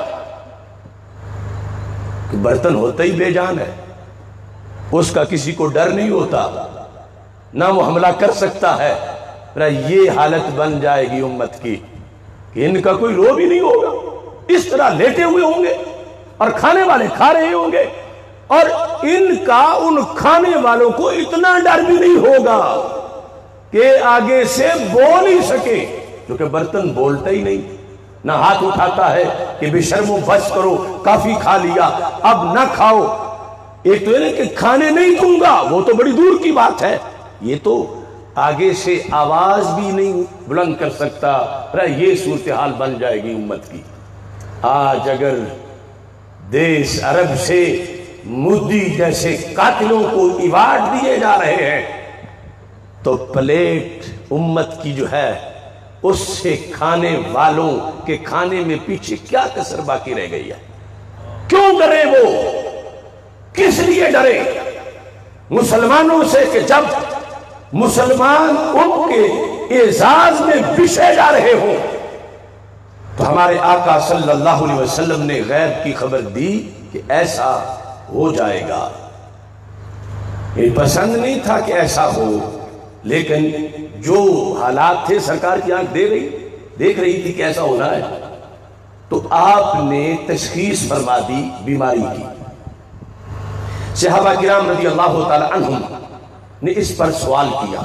کہ برتن ہوتا ہی بے جان ہے، اس کا کسی کو ڈر نہیں ہوتا، نہ وہ حملہ کر سکتا ہے۔ یہ حالت بن جائے گی امت کی کہ ان کا کوئی روب ہی نہیں ہوگا، اس طرح لیٹے ہوئے ہوں گے اور کھانے والے کھا رہے ہوں گے، اور ان کا ان کھانے والوں کو اتنا ڈر بھی نہیں ہوگا کہ آگے سے بول ہی سکے، کیونکہ برتن بولتا ہی نہیں، نہ ہاتھ اٹھاتا ہے کہ بے شرمو بس کرو، کافی کھا لیا اب نہ کھاؤ۔ ایک تو یہ کہ کھانے نہیں دوں گا وہ تو بڑی دور کی بات ہے، یہ تو آگے سے آواز بھی نہیں بلند کر سکتا، یہ صورتحال بن جائے گی امت کی۔ آج اگر دیش عرب سے مودی جیسے قاتلوں کو ایوارڈ دیے جا رہے ہیں تو پلیٹ امت کی جو ہے اس سے کھانے والوں کے کھانے میں پیچھے کیا کسر باقی رہ گئی ہے؟ کیوں ڈرے وہ؟ کس لیے ڈرے مسلمانوں سے کہ جب مسلمان ان کے اعزاز میں بچھے جا رہے ہوں تو ہمارے آقا صلی اللہ علیہ وسلم نے غیب کی خبر دی کہ ایسا ہو جائے گا۔ یہ پسند نہیں تھا کہ ایسا ہو، لیکن جو حالات تھے سرکار کی آنکھ دیکھ رہی تھی کہ ایسا ہونا ہے، تو آپ نے تشخیص فرما دی بیماری کی۔ صحابہ کرام رضی اللہ تعالی عنہم نے اس پر سوال کیا،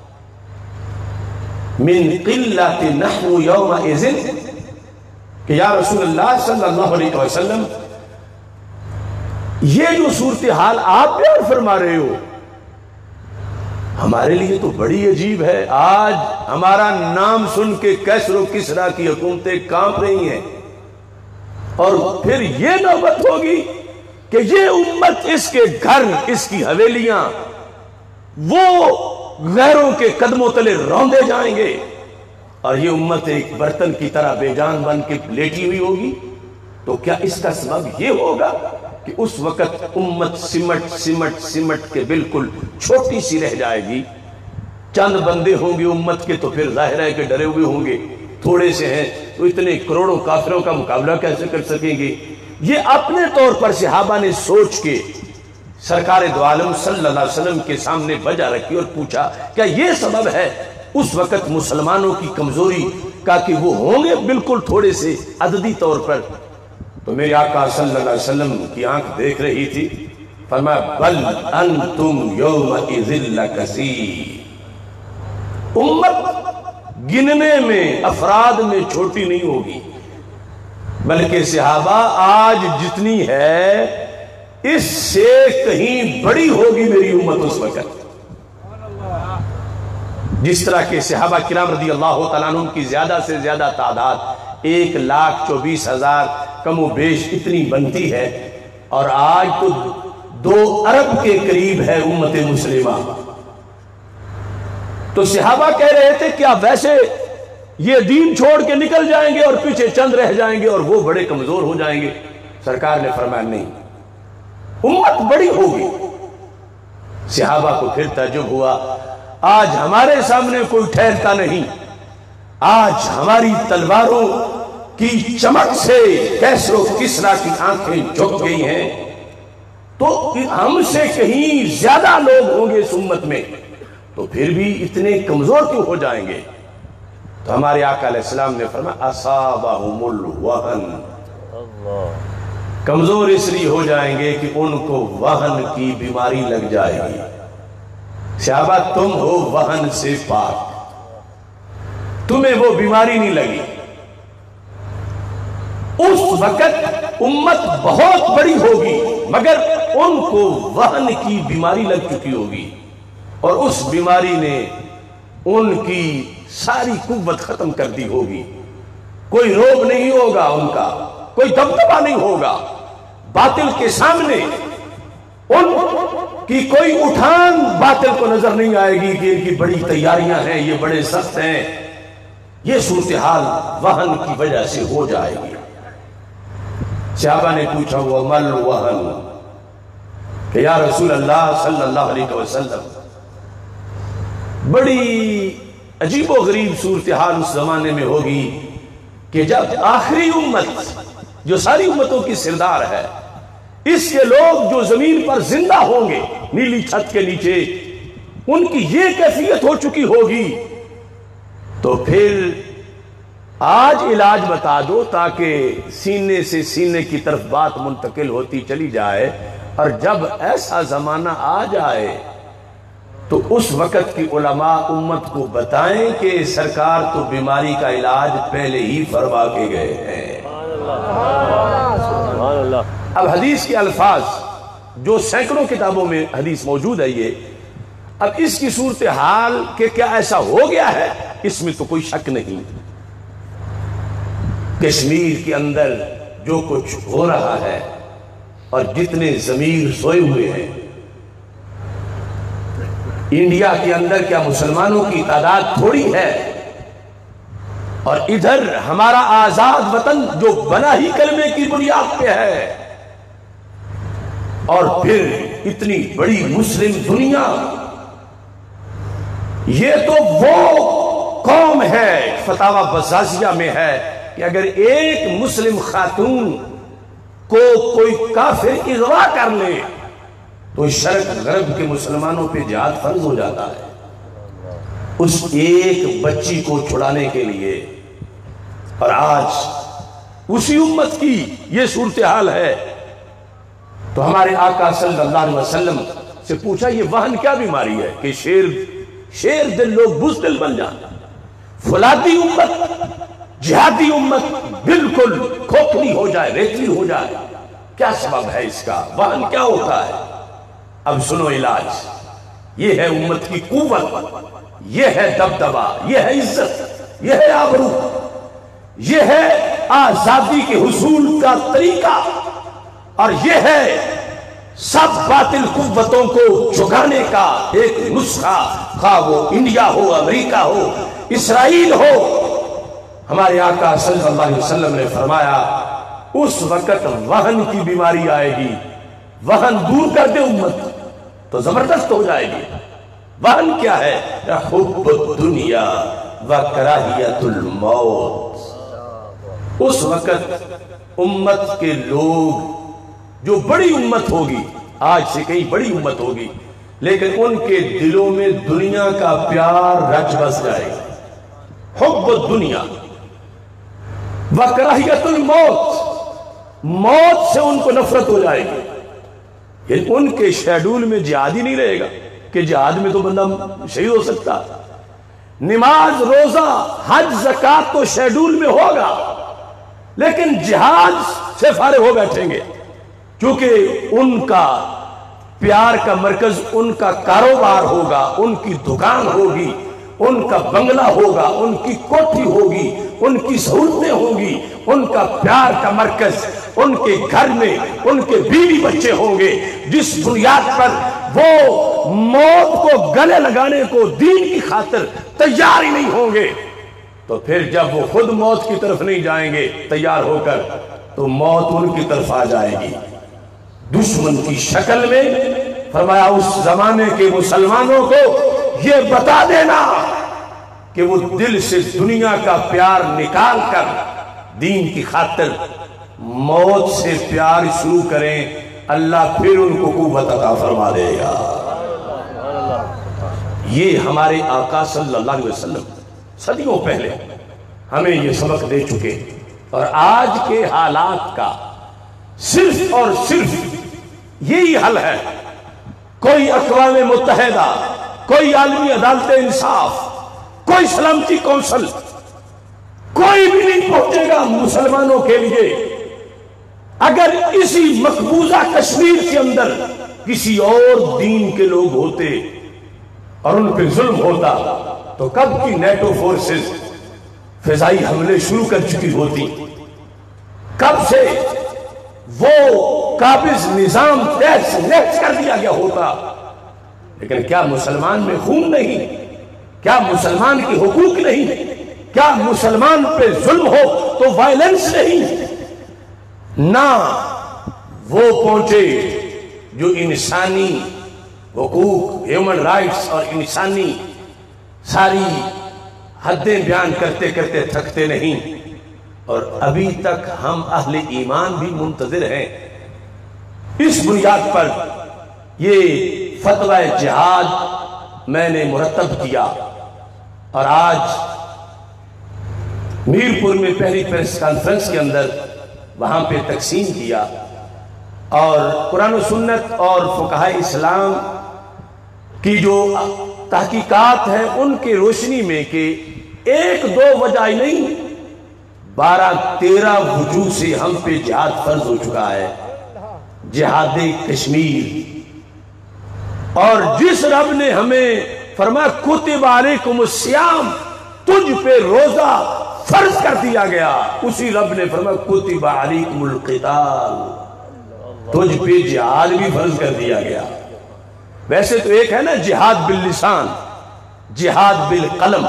من قلت نحن یومئذ، کہ یا رسول اللہ صلی اللہ علیہ وسلم یہ جو صورتحال آپ بیان فرما رہے ہو ہمارے لیے تو بڑی عجیب ہے۔ آج ہمارا نام سن کے کیسر و کسریٰ کی حکومتیں کانپ رہی ہیں، اور پھر یہ نوبت ہوگی کہ یہ امت، اس کے گھر، اس کی حویلیاں وہ غیروں کے قدموں تلے روندے جائیں گے، اور یہ امت ایک برتن کی طرح بے جان بن کے لیٹی ہوئی ہوگی۔ تو کیا اس کا سبب یہ ہوگا کہ اس وقت امت سمٹ کے بالکل چھوٹی سی رہ جائے گی؟ چند بندے ہوں گے امت کے تو پھر ظاہر ہے کہ ڈرے ہوئے ہوں گے، تھوڑے سے ہیں تو اتنے کروڑوں کافروں کا مقابلہ کیسے کر سکیں گے؟ یہ اپنے طور پر صحابہ نے سوچ کے سرکار دو عالم صلی اللہ علیہ وسلم کے سامنے وجہ رکھی اور پوچھا کیا یہ سبب ہے اس وقت مسلمانوں کی کمزوری کا کہ وہ ہوں گے بالکل تھوڑے سے عددی طور پر؟ تو میرے آقا صلی اللہ علیہ وسلم کی آنکھ دیکھ رہی تھی، فرمایا بل انتم یومئذ لکثیر، امت گننے میں، افراد میں چھوٹی نہیں ہوگی، بلکہ صحابہ آج جتنی ہے اس سے کہیں بڑی ہوگی میری امت اس وقت۔ جس طرح کے صحابہ کرام رضی اللہ تعالیٰ عنہ کی زیادہ سے زیادہ تعداد 1,24,000 کم و بیش اتنی بنتی ہے، اور آج تو 2 ارب کے قریب ہے امت مسلمہ۔ تو صحابہ کہہ رہے تھے کیا ویسے یہ دین چھوڑ کے نکل جائیں گے اور پیچھے چند رہ جائیں گے اور وہ بڑے کمزور ہو جائیں گے؟ سرکار نے فرمایا نہیں، امت بڑی ہوگی۔ صحابہ کو پھر تعجب ہوا، آج ہمارے سامنے کوئی ٹھہرتا نہیں، آج ہماری تلواروں کی چمک سے کیسر و کسریٰ کی آنکھیں جھک گئی ہیں، تو ہم سے کہیں زیادہ لوگ ہوں گے اس امت میں، تو پھر بھی اتنے کمزور کیوں ہو جائیں گے؟ تو ہمارے آقا علیہ السلام نے فرمایا اصابہم الوہن، کمزور اس لیے ہو جائیں گے کہ ان کو وہن کی بیماری لگ جائے گی۔ صحابہ تم ہو وہن سے پاک، تمہیں وہ بیماری نہیں لگی۔ اس وقت امت بہت بڑی ہوگی مگر ان کو وہن کی بیماری لگ چکی ہوگی، اور اس بیماری نے ان کی ساری قوت ختم کر دی ہوگی۔ کوئی روگ نہیں ہوگا ان کا، کوئی دبدبہ نہیں ہوگا، باطل کے سامنے ان کی کوئی اٹھان باطل کو نظر نہیں آئے گی کہ ان کی بڑی تیاریاں ہیں، یہ بڑے سخت ہیں۔ یہ صورتحال وہن کی وجہ سے ہو جائے گی۔ صحابہ نے پوچھا وَمَا الْوَهَنُ، کہ یا رسول اللہ صلی اللہ علیہ وسلم، بڑی عجیب و غریب صورتحال اس زمانے میں ہوگی کہ جب آخری امت جو ساری امتوں کی سردار ہے، اس کے لوگ جو زمین پر زندہ ہوں گے نیلی چھت کے نیچے، ان کی یہ کیفیت ہو چکی ہوگی، تو پھر آج علاج بتا دو تاکہ سینے سے سینے کی طرف بات منتقل ہوتی چلی جائے، اور جب ایسا زمانہ آ جائے تو اس وقت کی علماء امت کو بتائیں کہ سرکار تو بیماری کا علاج پہلے ہی فرما کے گئے ہیں۔ اب حدیث کے الفاظ جو سینکڑوں کتابوں میں حدیث موجود ہے، یہ اب اس کی صورتحال کہ کیا ایسا ہو گیا ہے اس میں تو کوئی شک نہیں. کشمیر کے اندر جو کچھ ہو رہا ہے اور جتنے ضمیر سوئے ہوئے ہیں، انڈیا کے اندر کیا مسلمانوں کی تعداد تھوڑی ہے؟ اور ادھر ہمارا آزاد وطن جو بنا ہی کلمے کی بنیاد پہ ہے، اور پھر اتنی بڑی مسلم دنیا. یہ تو وہ قوم ہے، فتاوی بزازیہ میں ہے کہ اگر ایک مسلم خاتون کو کوئی کافر اغوا کر لے تو شرق غرب کے مسلمانوں پہ جہاد فرض ہو جاتا ہے اس ایک بچی کو چھڑانے کے لیے. اور آج اسی امت کی یہ صورتحال ہے. تو ہمارے آقا صلی اللہ علیہ وسلم سے پوچھا یہ وہن کیا بیماری ہے کہ شیر دل لوگ بزدل بن جائیں؟ فولادی امت، جہادی امت بالکل کھوکھلی ہو جائے، ریتلی ہو جائے. کیا سبب ہے اس کا؟ وہن کیا ہوتا ہے؟ اب سنو علاج. یہ ہے امت کی قوت، یہ ہے دبدبہ، یہ ہے عزت، یہ ہے آبرو، یہ ہے آزادی کے حصول کا طریقہ، اور یہ ہے سب باطل قوتوں کو جھکانے کا ایک نسخہ، خواہ وہ انڈیا ہو، امریکہ ہو، اسرائیل ہو. ہمارے آقا صلی اللہ علیہ وسلم نے فرمایا اس وقت وہن کی بیماری آئے گی. وہن دور کر دے امت تو زبردست ہو جائے گی. وہن کیا ہے؟ حب الدنیا و کراہیت الموت. اس وقت امت کے لوگ جو بڑی امت ہوگی، آج سے کہیں بڑی امت ہوگی، لیکن ان کے دلوں میں دنیا کا پیار رچ بس جائے گا. حب الدنیا و کراہیت الموت، موت سے ان کو نفرت ہو جائے گی. یعنی ان کے شیڈول میں جہاد ہی نہیں رہے گا کہ جہاد میں تو بندہ شہید ہو سکتا. نماز، روزہ، حج، زکوٰۃ تو شیڈول میں ہوگا، لیکن جہاد سے فارغ ہو بیٹھیں گے، کیونکہ ان کا پیار کا مرکز ان کا کاروبار ہوگا، ان کی دکان ہوگی، ان کا بنگلہ ہوگا، ان کی کوٹھی ہوگی، ان کی سہولتیں ہوں گی. ان کا پیار کا مرکز ان کے گھر میں ان کے بیوی بچے ہوں گے، جس بنیاد پر وہ موت کو گلے لگانے کو دین کی خاطر تیار ہی نہیں ہوں گے. تو پھر جب وہ خود موت کی طرف نہیں جائیں گے تیار ہو کر، تو موت ان کی طرف آ جائے گی دشمن کی شکل میں. فرمایا اس زمانے کے مسلمانوں کو یہ بتا دینا کہ وہ دل سے دنیا کا پیار نکال کر دین کی خاطر موت سے پیار شروع کریں، اللہ پھر ان کو قوت عطا فرما دے گا. یہ ہمارے آقا صلی اللہ علیہ وسلم صدیوں پہلے ہمیں یہ سبق دے چکے. اور آج کے حالات کا صرف اور صرف یہی حل ہے. کوئی اقوام متحدہ، کوئی عالمی عدالت انصاف، کوئی سلامتی کونسل، کوئی بھی نہیں پہنچے گا مسلمانوں کے لیے. اگر اسی مقبوضہ کشمیر کے اندر کسی اور دین کے لوگ ہوتے اور ان پہ ظلم ہوتا تو کب کی نیٹو فورسز فضائی حملے شروع کر چکی ہوتی، کب سے وہ قابض نظام تحس نحس کر دیا گیا ہوتا. لیکن کیا مسلمان میں خون نہیں؟ کیا مسلمان کی حقوق نہیں؟ کیا مسلمان پہ ظلم ہو تو وائلنس نہیں؟ نہ وہ پہنچے جو انسانی حقوق، ہیومن رائٹس اور انسانی ساری حدیں بیان کرتے کرتے تھکتے نہیں. اور ابھی تک ہم اہل ایمان بھی منتظر ہیں. اس بنیاد پر یہ فتوی جہاد میں نے مرتب کیا اور آج میرپور میں پہلی پریس کانفرنس کے اندر وہاں پہ تقسیم کیا. اور قرآن و سنت اور فقہاء اسلام کی جو تحقیقات ہیں ان کی روشنی میں کہ ایک دو وجہ نہیں، 12-13 وجوہ سے ہم پہ جہاد فرض ہو چکا ہے. جہاد کشمیر، اور جس رب نے ہمیں فرمایا کتب علیکم الصیام، تجھ پہ روزہ فرض کر دیا گیا، اسی رب نے فرمایا کتب علیکم القتال، تجھ پہ جہاد بھی فرض کر دیا گیا۔ ویسے تو ایک ہے نا جہاد باللسان، جہاد بالقلم،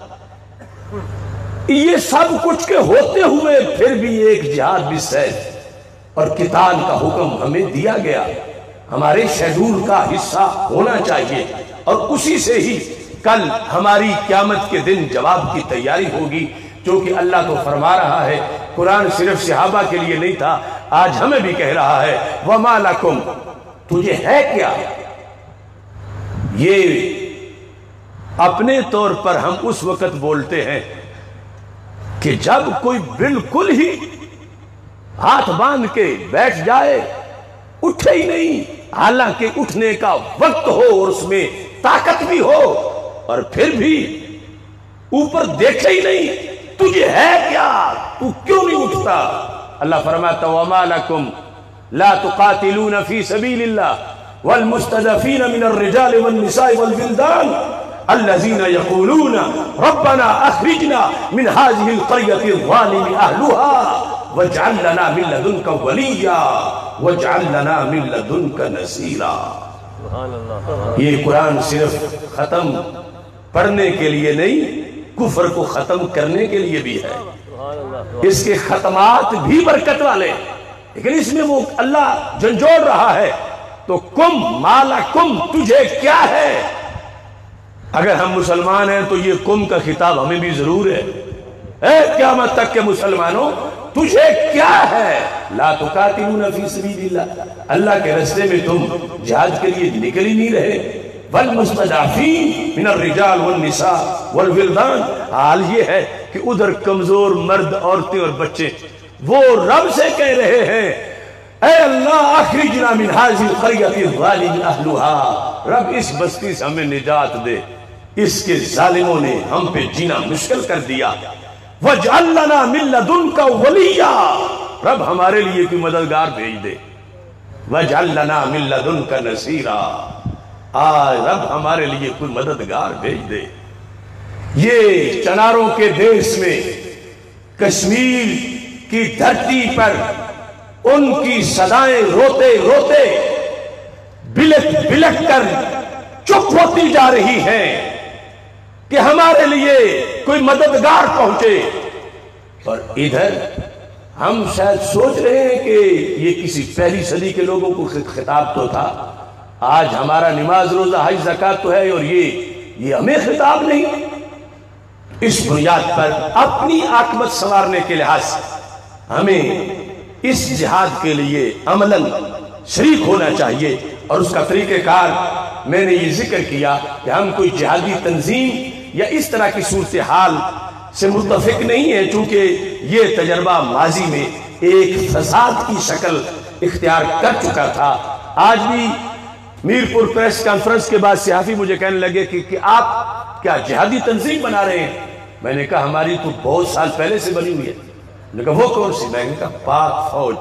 یہ سب کچھ کے ہوتے ہوئے پھر بھی ایک جہاد بالسیف اور قتال کا حکم ہمیں دیا گیا، ہمارے شیڈول کا حصہ ہونا چاہیے، اور اسی سے ہی کل ہماری قیامت کے دن جواب کی تیاری ہوگی، کیونکہ اللہ تو فرما رہا ہے، قرآن صرف صحابہ کے لیے نہیں تھا، آج ہمیں بھی کہہ رہا ہے وَمَا لَكُمْ، تجھے ہے کیا؟ یہ اپنے طور پر ہم اس وقت بولتے ہیں کہ جب کوئی بالکل ہی ہاتھ باندھ کے بیٹھ جائے، اٹھے ہی نہیں، حالانکہ اٹھنے کا وقت ہو اور اس میں طاقت بھی ہو، اور پھر بھی اوپر دیکھے ہی نہیں، تجھے ہے کیا؟ تو کیوں نہیں اٹھتا؟ اللہ فرماتا وَمَا لَكُمْ لَا تُقَاتِلُونَ فِي سَبِيلِ اللَّهِ وَالْمُسْتَضَعْفِينَ مِنَ الرِّجَالِ وَالنِّسَاءِ وَالْوِلْدَانِ الَّذِينَ يَقُولُونَ رَبَّنَا أَخْرِجْنَا مِنْ هَذِهِ الْقَرْيَةِ الظَّالِمِ أَهْلُهَا وَاجْعَلْ لَنَا مِن لَّدُنكَ وَلِيًّا وَاجْعَلْ لَنَا مِن لَّدُنكَ نَصِيرًا۔ یہ قرآن صرف ختم پڑھنے کے لیے نہیں، کفر کو ختم کرنے کے لیے بھی ہے، اس کے ختمات بھی برکت والے، لیکن اس میں وہ اللہ جھنجھوڑ رہا ہے، تو کم مالا کم، تجھے کیا ہے؟ اگر ہم مسلمان ہیں تو یہ کم کا خطاب ہمیں بھی ضرور ہے، اے قیامت تک کے مسلمانوں تجھے کیا ہے؟ لا تقاتلون فی سبیل اللہ، اللہ کے راستے میں تم جہاد کے لیے نکل ہی نہیں رہے، والمستضعفین من الرجال والنساء والولدان، حال یہ ہے کہ ادھر کمزور مرد، عورتیں اور بچے وہ رب سے کہہ رہے ہیں اے اللہ اخرجنا من هذه القرية الظالم اهلها، رب اس بستی سے ہمیں نجات دے، اس کے ظالموں نے ہم پہ جینا مشکل کر دیا، واجعل لنا من لدنك وليا، رب ہمارے لیے کوئی مددگار بھیج دے، واجعل لنا من لدنك نصيرا، آج رب ہمارے لیے کوئی مددگار بھیج دے۔ یہ چناروں کے دیش میں کشمیر کی دھرتی پر ان کی صدائیں روتے روتے بلک بلک کر چپ ہوتی جا رہی ہیں کہ ہمارے لیے کوئی مددگار پہنچے، اور ادھر ہم شاید سوچ رہے ہیں کہ یہ کسی پہلی صدی کے لوگوں کو خطاب تو تھا، آج ہمارا نماز روزہ حج زکوٰۃ تو ہے، اور یہ ہمیں خطاب نہیں۔ اس بنیاد پر اپنی عاقبت سنوارنے کے لحاظ سے ہمیں اس جہاد کے لیے عملاً شریک ہونا چاہیے، اور اس کا طریقہ کار میں نے یہ ذکر کیا کہ ہم کوئی جہادی تنظیم یا اس طرح کی صورتحال سے متفق نہیں ہے، چونکہ یہ تجربہ ماضی میں ایک فساد کی شکل اختیار کر چکا تھا۔ آج بھی میرپور پریس کانفرنس کے بعد صحافی مجھے کہنے لگے کہ آپ کیا جہادی تنظیم بنا رہے ہیں؟ میں نے کہا ہماری تو بہت سال پہلے سے بنی ہوئی ہے۔ میں نے کہا وہ کون سی؟ میں نے کہا پاک فوج،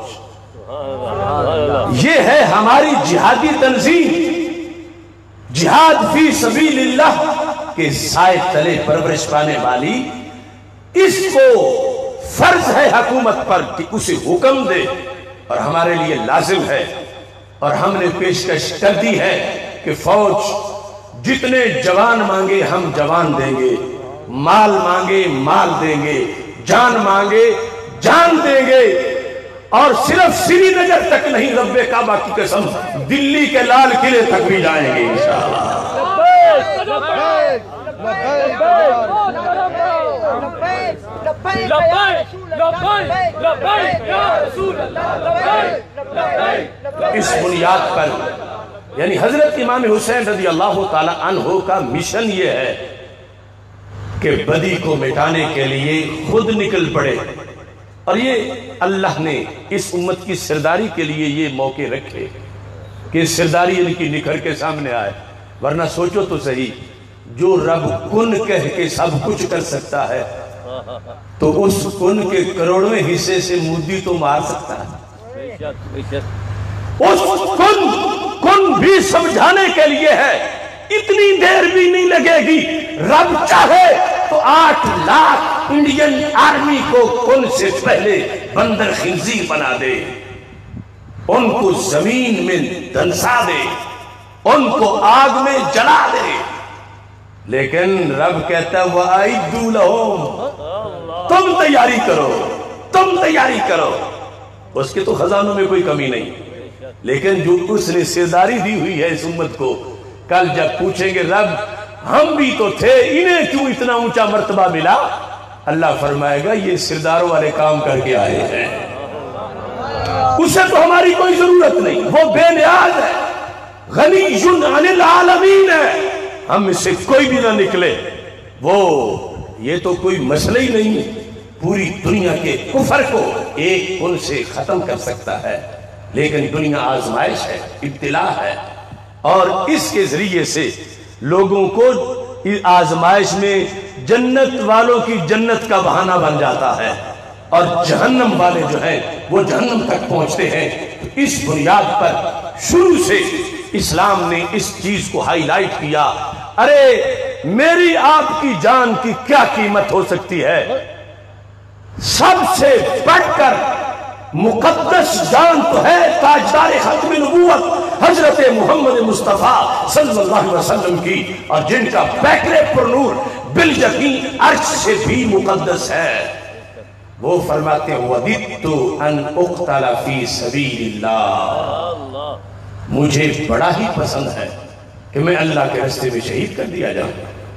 یہ ہے ہماری جہادی تنظیم، جہاد فی سبیل اللہ کے سائے تلے پرورش پانے والی۔ اس کو فرض ہے حکومت پر کہ اسے حکم دے، اور ہمارے لیے لازم ہے، اور ہم نے پیشکش کر دی ہے کہ فوج جتنے جوان مانگے ہم جوان دیں گے، مال مانگے مال دیں گے، جان مانگے جان دیں گے، اور صرف سری نگر تک نہیں، رب کعبہ کی قسم دلی کے لال قلعے تک بھی جائیں گے انشاءاللہ۔ اس بنیاد پر یعنی حضرت امام حسین رضی اللہ تعالی عنہ کا مشن یہ ہے کہ بدی کو مٹانے کے لیے خود نکل پڑے، اور یہ اللہ نے اس امت کی سرداری کے لیے یہ موقع رکھے کہ سرداری ان کی نکھر کے سامنے آئے، ورنہ سوچو تو صحیح، جو رب کن کہہ کے سب کچھ کر سکتا ہے تو اس کن کے کروڑویں حصے سے مودی تو مار سکتا ہے۔ اس کن کن بھی سمجھانے کے لیے ہے، اتنی دیر بھی نہیں لگے گی۔ رب چاہے تو 8 لاکھ انڈین آرمی کو کن سے پہلے بندر خنزیر بنا دے، ان کو زمین میں دنسا دے، ان کو آگ میں جلا دے، لیکن رب کہتا ہے وَأَعِدُّوا لَهُمْ، تم تیاری کرو، تم تیاری کرو۔ اس کے تو خزانوں میں کوئی کمی نہیں، لیکن جو اس نے سرداری دی ہوئی ہے اس امت کو، کل جب پوچھیں گے رب ہم بھی تو تھے، انہیں کیوں اتنا اونچا مرتبہ ملا؟ اللہ فرمائے گا یہ سرداروں والے کام کر کے آئے ہیں، اسے تو ہماری کوئی ضرورت نہیں، وہ بے نیاز ہے، غنی عن العالمین ہے، ہم اس سے کوئی بھی نہ نکلے۔ وہ یہ تو کوئی مسئلہ ہی نہیں، پوری دنیا کے کفر کو ایک ان سے ختم کر سکتا ہے، لیکن دنیا آزمائش ہے، ابتلا ہے، اور اس کے ذریعے سے لوگوں کو آزمائش میں جنت والوں کی جنت کا بہانہ بن جاتا ہے، اور جہنم والے جو ہیں وہ جہنم تک پہنچتے ہیں۔ تو اس بنیاد پر شروع سے اسلام نے اس چیز کو ہائی لائٹ کیا، ارے میری آپ کی جان کی کیا قیمت ہو سکتی ہے؟ سب سے بڑھ کر مقدس جان تو ہے تاجدار ختم نبوت حضرت محمد مصطفیٰ صلی اللہ علیہ وسلم کی، اور جن کا پیکرے پر نور بالیقین عرش سے بھی مقدس ہے۔ وہ فرماتے ہیں وَدِدْتُ أَنْ أُقْتَلَ فِي سَبِيلِ اللَّهِ، مجھے بڑا ہی پسند ہے کہ میں اللہ کے راستے میں شہید کر دیا جاؤں۔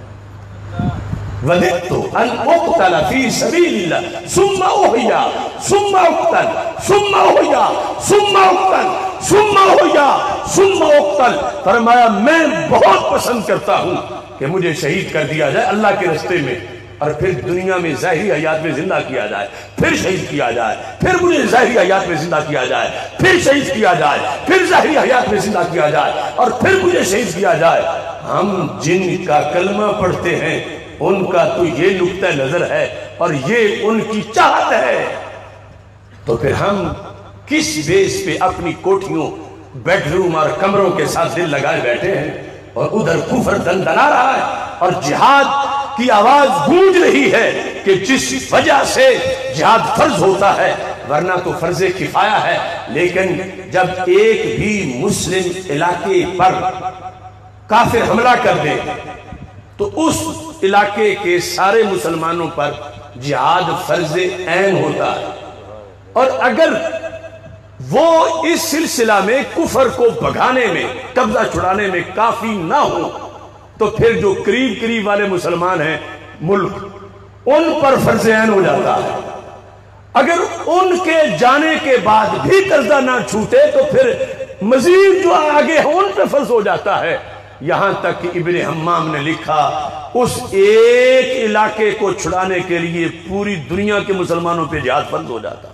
وَدِدْتُ أَنْ أُقْتَلَ فِي سَبِيلِ اللَّهِ ثُمَّ أُحْيَا ثُمَّ أُقْتَلْ ثُمَّ أُحْيَا ثُمَّ أُقْتَلْ ثُمَّ أُحْيَا ثُمَّ أُقْتَلْ۔ فرمایا میں بہت پسند کرتا ہوں کہ مجھے شہید کر دیا جائے اللہ کے راستے میں، اور پھر دنیا میں ظاہری حیات میں زندہ کیا جائے، پھر شہید کیا جائے، پھر مجھے ظاہری حیات میں زندہ کیا جائے، پھر شہید کیا جائے، پھر ظاہری حیات میں زندہ کیا جائے، اور پھر مجھے شہید کیا جائے۔ ہم جن کا کلمہ پڑھتے ہیں ان کا تو یہ نقطہ نظر ہے اور یہ ان کی چاہت ہے، تو پھر ہم کس بیس پہ اپنی کوٹھیوں، بیڈ روم اور کمروں کے ساتھ دل لگائے بیٹھے ہیں، اور ادھر کفر دندنا رہا ہے اور جہاد کی آواز گونج رہی ہے کہ جس وجہ سے جہاد فرض ہوتا ہے، ورنہ تو فرض کفایہ ہے۔ لیکن جب ایک بھی مسلم علاقے پر کافر حملہ کر دے تو اس علاقے کے سارے مسلمانوں پر جہاد فرض عین ہوتا ہے، اور اگر وہ اس سلسلہ میں کفر کو بھگانے میں، قبضہ چھڑانے میں کافی نہ ہو تو پھر جو قریب قریب والے مسلمان ہیں ملک، ان پر فرض عین ہو جاتا ہے۔ اگر ان کے جانے کے بعد بھی قبضہ نہ چھوٹے تو پھر مزید جو آگے ہیں ان پہ فرض ہو جاتا ہے۔ یہاں تک کہ ابن حمام نے لکھا اس ایک علاقے کو چھڑانے کے لیے پوری دنیا کے مسلمانوں پہ جہاد فرض ہو جاتا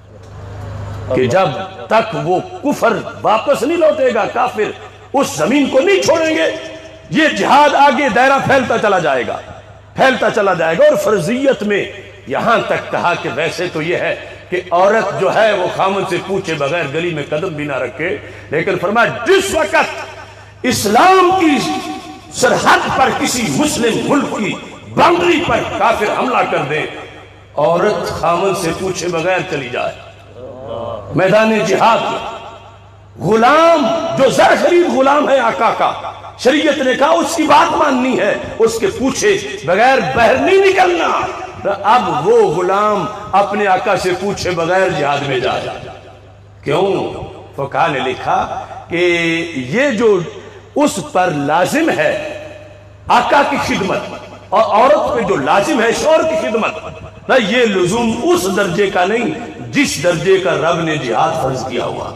کہ جب تک وہ کفر واپس نہیں لوٹے گا، کافر اس زمین کو نہیں چھوڑیں گے، یہ جہاد آگے دائرہ پھیلتا چلا جائے گا، پھیلتا چلا جائے گا۔ اور فرضیت میں یہاں تک کہا کہ ویسے تو یہ ہے کہ عورت جو ہے وہ خامن سے پوچھے بغیر گلی میں قدم بھی نہ رکھے، لیکن فرمایا جس وقت اسلام کی سرحد پر کسی مسلم ملک کی باؤنڈری پر کافر حملہ کر دے، عورت خامن سے پوچھے بغیر چلی جائے میدان جہاد میں۔ غلام جو زر خرید غلام ہے آقا کا، شریعت نے کہا اس کی بات ماننی ہے، اس کے پوچھے بغیر باہر نہیں نکلنا۔ اب وہ غلام اپنے آقا سے پوچھے بغیر جہاد میں جائے، کیوں؟ فقہ نے لکھا کہ یہ جو اس پر لازم ہے آقا کی خدمت، اور عورت پہ جو لازم ہے شوہر کی خدمت، یہ لزوم اس درجے کا نہیں جس درجے کا رب نے جہاد فرض کیا ہوا۔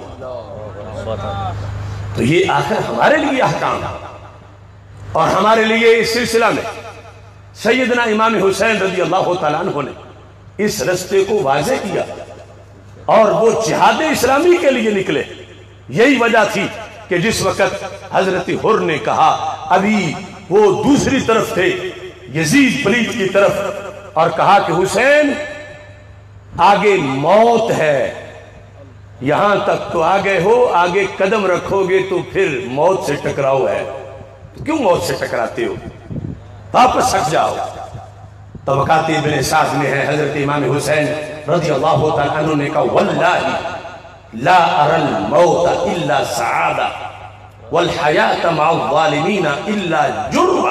تو یہ آخر ہمارے لیے احکام، اور ہمارے لیے اس سلسلہ میں سیدنا امام حسین رضی اللہ تعالیٰ عنہ نے اس رستے کو واضح کیا، اور وہ جہاد اسلامی کے لیے نکلے۔ یہی وجہ تھی کہ جس وقت حضرت حر نے کہا، ابھی وہ دوسری طرف تھے یزید پلید کی طرف، اور کہا کہ حسین آگے موت ہے، یہاں تک تو آ گئے ہو، آگے قدم رکھو گے تو پھر موت سے ٹکراؤ ہے، تو کیوں موت سے ٹکراتے ہو؟ واپس ہٹ جاؤ۔ طبقات ابن سعد میں ہے، حضرت امام حسین رضی اللہ تعالیٰ عنہ نے کہا واللہ لا ارى الموت الا سعادہ والحیات مع الظالمین الا جرمہ۔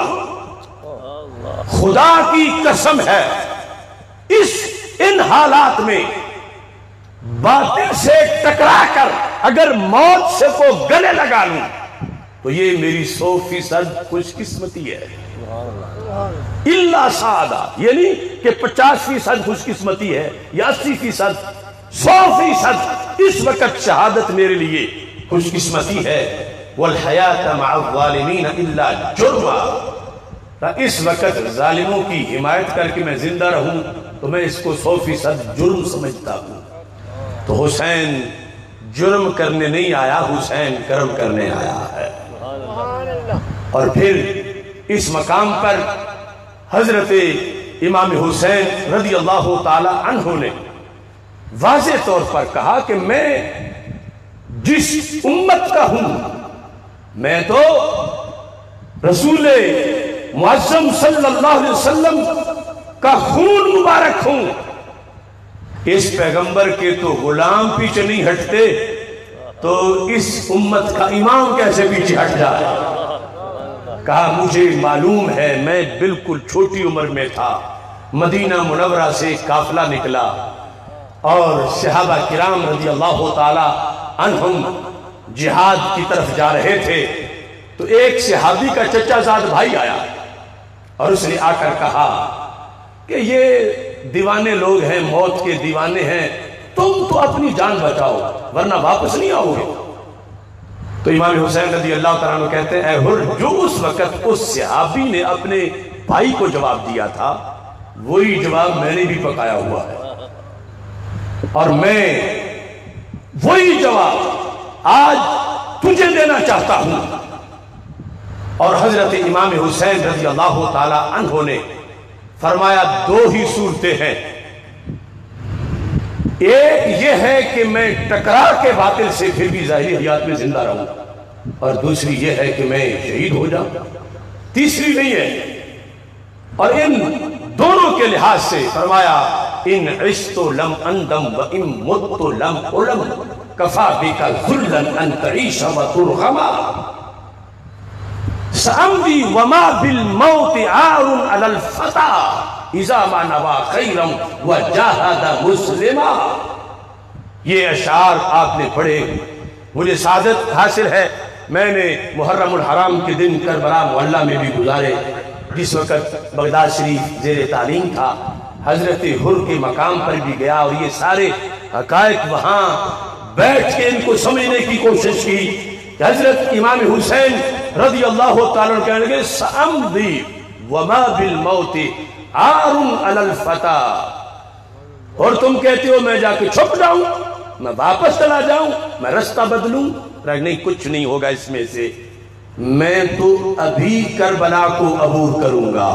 خدا کی قسم ہے ان حالات میں باطل سے ٹکرا کر اگر موت سے کو گلے لگا لوں تو یہ میری 100% خوش قسمتی ہے۔ الا سعادہ یعنی کہ 50% خوش قسمتی ہے یا 80%، 100% اس وقت شہادت میرے لیے خوش قسمتی ہے۔ والحیات مع الظالمین الا جرمہ، اس وقت ظالموں کی حمایت کر کے میں زندہ رہوں تو میں اس کو 100% جرم سمجھتا ہوں۔ تو حسین جرم کرنے نہیں آیا، حسین کرم کرنے آیا ہے۔ اور پھر اس مقام پر حضرت امام حسین رضی اللہ تعالی عنہ نے واضح طور پر کہا کہ میں جس امت کا ہوں، میں تو رسول معظم صلی اللہ علیہ وسلم کا خون مبارک ہوں، اس پیغمبر کے تو غلام پیچھے نہیں ہٹتے تو اس امت کا امام کیسے پیچھے ہٹ جائے؟ کہا مجھے معلوم ہے، میں بالکل چھوٹی عمر میں تھا، مدینہ منورہ سے قافلہ نکلا اور صحابہ کرام رضی اللہ تعالی عنہم جہاد کی طرف جا رہے تھے تو ایک صحابی کا چچا زاد بھائی آیا اور اس نے آ کر کہا کہ یہ دیوانے لوگ ہیں، موت کے دیوانے ہیں، تم تو اپنی جان بچاؤ ورنہ واپس نہیں آؤ گے۔ تو امام حسین رضی اللہ تعالیٰ عنہ کہتے ہیں اے حر، جو اس وقت اس صحابی نے اپنے بھائی کو جواب دیا تھا وہی جواب میں نے بھی پکایا ہوا ہے، اور میں وہی جواب آج تجھے دینا چاہتا ہوں۔ اور حضرت امام حسین رضی اللہ تعالیٰ عنہ نے فرمایا دو ہی صورتیں ہیں، ایک یہ ہے کہ میں ٹکرا کے باطل سے پھر بھی ظاہری حیات میں زندہ رہوں، اور دوسری یہ ہے کہ میں شہید ہو جاؤں، تیسری نہیں ہے۔ اور ان دونوں کے لحاظ سے فرمایا ان عشت لم اندم و ان مت لم علم کفا بک ذلا ان تعیش و ترغما سامدی وما بالموت عار علی الفتى اذا ما نوا خیرا وجاہد مسلما۔ یہ اشعار آپ نے پڑھے، مجھے سعادت حاصل ہے، میں نے محرم الحرام کے دن کربلا محلہ میں بھی گزارے، جس وقت بغداد شریف زیر تعلیم تھا، حضرت حر کے مقام پر بھی گیا اور یہ سارے حقائق وہاں بیٹھ کے ان کو سمجھنے کی کوشش کی کہ حضرت امام حسین رضی اللہ تعالیٰ عنہ کہنے لگے سأمضی وما بالموت عار علی الفتى، اور تم کہتے ہو میں جا کے چھپ جاؤں، میں واپس چلا جاؤں، میں رستہ بدلوں، نہیں کچھ نہیں ہوگا اس میں سے، میں تو ابھی کربلا کو عبور کروں گا،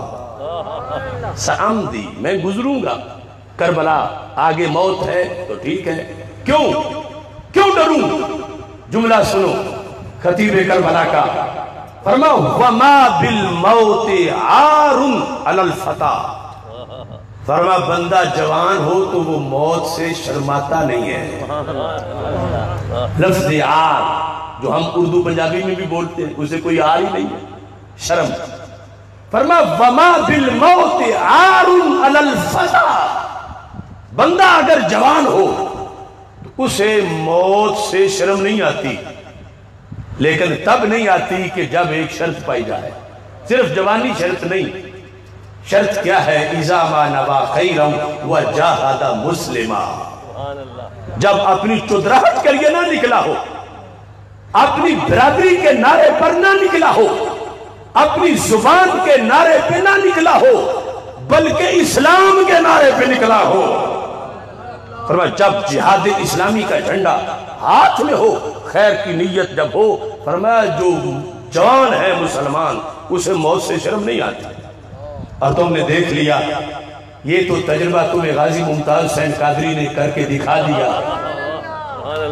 سأمضی میں گزروں گا کربلا، آگے موت ہے تو ٹھیک ہے، کیوں ڈروں؟ جملہ سنو خطیب کربلا کا، فرما وما بالموت عار علی الفتى، فرما بندہ جوان ہو تو وہ موت سے شرماتا نہیں ہے۔ لفظ عار جو ہم اردو پنجابی میں بھی بولتے ہیں اسے کوئی عار ہی نہیں ہے، شرم۔ فرما وما بالموت عار علی الفتى، بندہ اگر جوان ہو تو اسے موت سے شرم نہیں آتی، لیکن تب نہیں آتی کہ جب ایک شرط پائی جائے، صرف جوانی شرط نہیں، شرط کیا ہے؟ اذا ما نوا خیرا وجاہد مسلما، جب اپنی چودراہٹ کے لیے نہ نکلا ہو، اپنی برادری کے نعرے پر نہ نکلا ہو، اپنی زبان کے نعرے پہ نہ نکلا ہو، بلکہ اسلام کے نعرے پہ نکلا ہو۔ فرمایا جب جہاد اسلامی کا جھنڈا ہاتھ میں ہو، خیر کی نیت جب ہو، فرمایا جو جوان ہے مسلمان اسے موت سے شرم نہیں آتی۔ اور تم نے دیکھ لیا، یہ تو تجربہ تمہیں غازی ممتاز حسین قادری نے کر کے دکھا دیا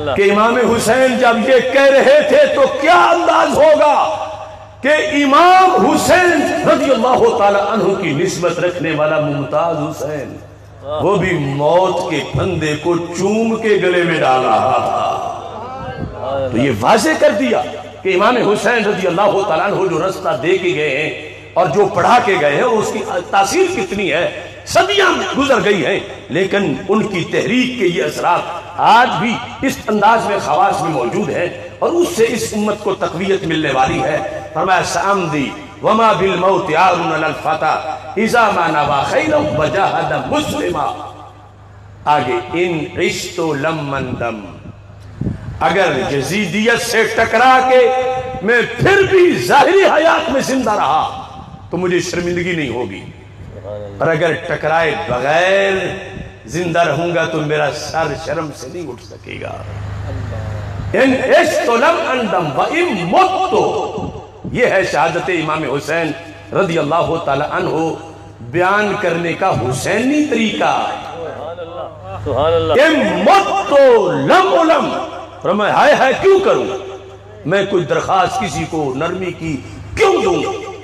کہ امام حسین جب یہ کہہ رہے تھے تو کیا انداز ہوگا کہ امام حسین رضی اللہ تعالی عنہ کی نسبت رکھنے والا ممتاز حسین وہ بھی موت کے پھندے کو چوم کے گلے میں ڈال رہا تھا. تو یہ واضح کر دیا کہ امام حسین رضی اللہ تعالیٰ عنہ جو رستہ دے کے گئے ہیں اور جو پڑھا کے گئے ہیں اس کی تاثیر کتنی ہے. صدیاں گزر گئی ہیں لیکن ان کی تحریک کے یہ اثرات آج بھی اس انداز میں خواص میں موجود ہیں اور اس سے اس امت کو تقویت ملنے والی ہے. فرمایا سامدی وما بالموت عارن للفتى اذا ما نوى خيرا وجاهد مسلما. آگے ان عشت لم اندم، اگر یزیدیت سے ٹکرا کے میں پھر بھی ظاہری حیات میں زندہ رہا تو مجھے شرمندگی نہیں ہوگی، اور اگر ٹکرائے بغیر زندہ رہوں گا تو میرا سر شرم سے نہیں اٹھ سکے گا. ان عشت لم اندم وان مت، یہ ہے شہادت امام حسین رضی اللہ تعالی عنہ بیان کرنے کا حسینی طریقہ. سبحان اللہ. ان مت لم علم، فرمایا ہائے ہائے کیوں کروں میں کوئی درخواست کسی کو نرمی کی کیوں دوں.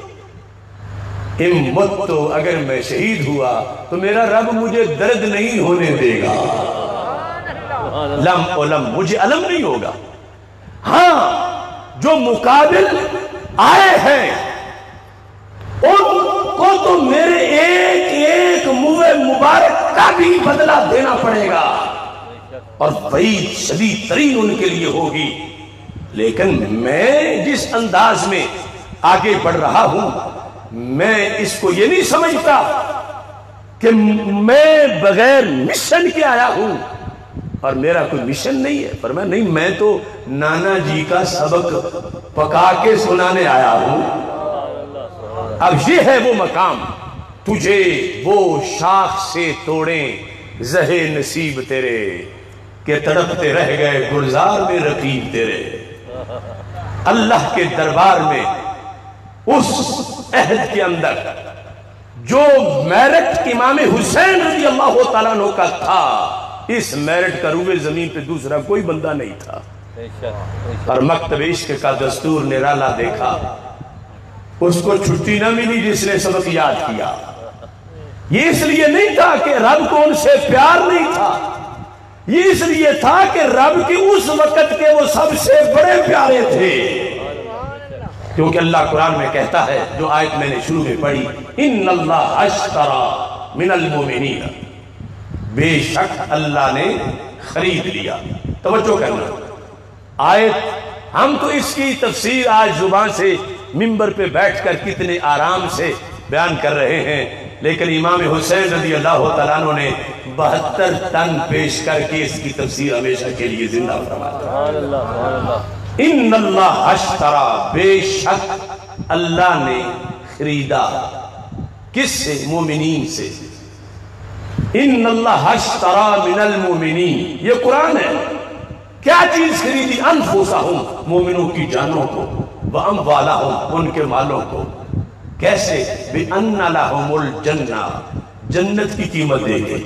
ان مت، اگر میں شہید ہوا تو میرا رب مجھے درد نہیں ہونے دے گا. لم علم، مجھے علم نہیں ہوگا. ہاں جو مقابل آئے ہیں ان کو تو میرے ایک ایک منہ مبارک کا بھی بدلہ دینا پڑے گا اور وعید شدید ترین ان کے لیے ہوگی. لیکن میں جس انداز میں آگے بڑھ رہا ہوں میں اس کو یہ نہیں سمجھتا کہ میں بغیر مشن کے آیا ہوں اور میرا کوئی مشن نہیں ہے. پر میں تو نانا جی کا سبق پکا کے سنانے آیا ہوں. اب یہ ہے وہ مقام، تجھے وہ شاخ سے توڑیں زہے نصیب تیرے کہ تڑپتے رہ گئے گلزار میں رقیب تیرے. اللہ کے دربار میں اس عہد کے اندر جو میرٹ امام حسین رضی اللہ تعالیٰ عنہ کا تھا، اس میرٹ کا روئے زمین پہ دوسرا کوئی بندہ نہیں تھا. اور مکتب عشق کا دستور نرالا دیکھا، اس کو چھٹی نہ ملی جس نے سبق یاد کیا. یہ اس لیے نہیں تھا کہ رب کو ان سے پیار نہیں تھا، یہ اس لیے تھا کہ رب کے اس وقت کے وہ سب سے بڑے پیارے تھے. کیونکہ اللہ قرآن میں کہتا ہے، جو آیت میں نے شروع میں پڑھی، ان اللہ اشتری من المؤمنین، بے شک اللہ نے خرید لیا. توجہ کرنا آیت، ہم تو اس کی تفسیر آج زبان سے منبر پہ بیٹھ کر کتنے آرام سے بیان کر رہے ہیں، لیکن امام حسین رضی اللہ تعالیٰ عنہ نے 72 ٹن پیش کر کے اس کی تفسیر ہمیشہ کے لیے زندہ فرمایا. ان اللہ اشترا، بے شک اللہ نے خریدا. کس سے؟ مومنین سے. ان اللہ اشترا من المؤمنین، یہ قرآن ہے. کیا چیز خریدی؟ انفسہم، مومنوں کی جانوں کو، واموالہم، ان کے مالوں کو. کیسے؟ بِأَنَّ لَهُمُ الْجَنَّةَ، جنت کی قیمت دے گئے.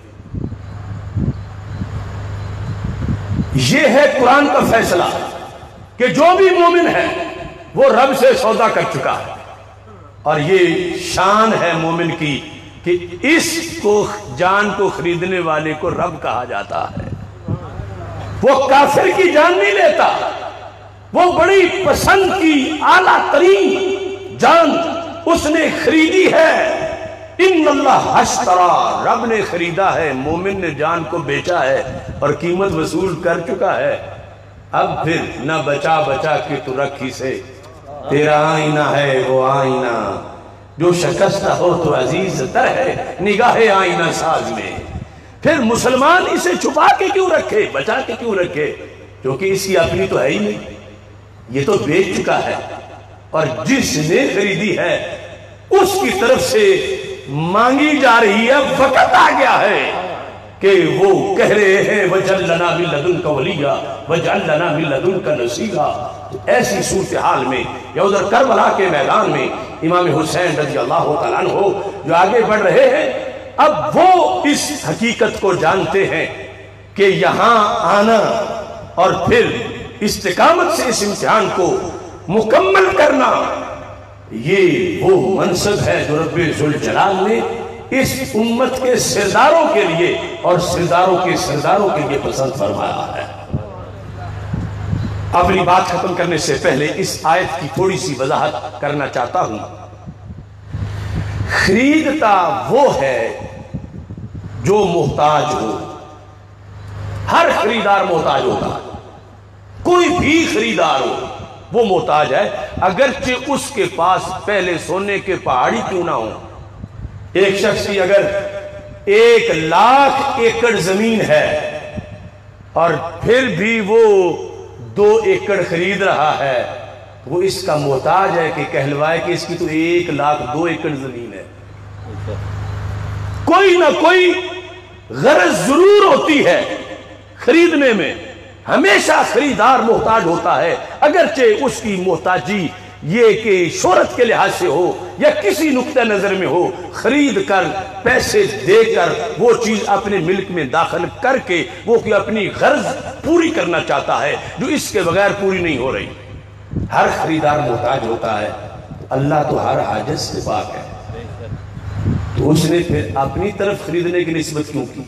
یہ ہے قرآن کا فیصلہ کہ جو بھی مومن ہے وہ رب سے سودا کر چکا ہے. اور یہ شان ہے مومن کی کہ اس کو جان کو خریدنے والے کو رب کہا جاتا ہے. وہ کافر کی جان نہیں لیتا، وہ بڑی پسند کی اعلیٰ ترین جان اس نے خریدی ہے. ان اللہ اشترا، رب نے خریدا ہے، مومن نے جان کو بیچا ہے اور قیمت وصول کر چکا ہے. اب پھر نہ بچا بچا کے تو رکھی سے، تیرا آئینہ ہے وہ آئینہ جو شکستہ ہو تو عزیز تر ہے نگاہ آئینہ ساز میں. پھر مسلمان اسے چھپا کے کیوں رکھے، بچا کے کیوں رکھے؟ کیونکہ اس کی اپنی تو ہے ہی نہیں، یہ تو بیچ چکا ہے. اور جس نے خریدی ہے اس کی طرف سے مانگی جا رہی ہے. وقت آ گیا ہے کہ وہ کہہ رہے ہیں وَجَعَلْ لَنَا مِن لَّدُنْكَ وَلِيًّا وَجَعَلْ لَنَا مِن لَّدُنْكَ نَصِيرًا. ایسی صورتحال میں یا ادھر کربلا کے میدان میں امام حسین رضی اللہ تعالیٰ عنہ جو آگے بڑھ رہے ہیں، اب وہ اس حقیقت کو جانتے ہیں کہ یہاں آنا اور پھر استقامت سے اس امتحان کو مکمل کرنا، یہ وہ منصب ہے جو رب ذوالجلال نے اس امت کے سرداروں کے لیے اور سرداروں کے سرداروں کے لیے پسند فرمایا ہے۔ اپنی بات ختم کرنے سے پہلے اس آیت کی تھوڑی سی وضاحت کرنا چاہتا ہوں۔ خریدتا وہ ہے جو محتاج ہو، ہر خریدار محتاج ہوتا ہے، کوئی بھی خریدار ہو وہ محتاج ہے، اگرچہ اس کے پاس پہلے سونے کے پہاڑی کیوں نہ ہو۔ ایک شخص کی اگر 1,00,000 ایکڑ زمین ہے اور پھر بھی وہ 2 ایکڑ خرید رہا ہے، وہ اس کا محتاج ہے کہ کہلوائے کہ اس کی تو 1,02 ایکڑ زمین ہے۔ کوئی نہ کوئی غرض ضرور ہوتی ہے خریدنے میں، ہمیشہ خریدار محتاج ہوتا ہے، اگرچہ اس کی محتاجی یہ کہ شہرت کے لحاظ سے ہو یا کسی نقطہ نظر میں ہو، خرید کر پیسے دے کر وہ چیز اپنے ملک میں داخل کر کے وہ اپنی غرض پوری کرنا چاہتا ہے جو اس کے بغیر پوری نہیں ہو رہی۔ ہر خریدار محتاج ہوتا ہے، اللہ تو ہر حاجت سے پاک ہے، تو اس نے پھر اپنی طرف خریدنے کی نسبت کیوں کی؟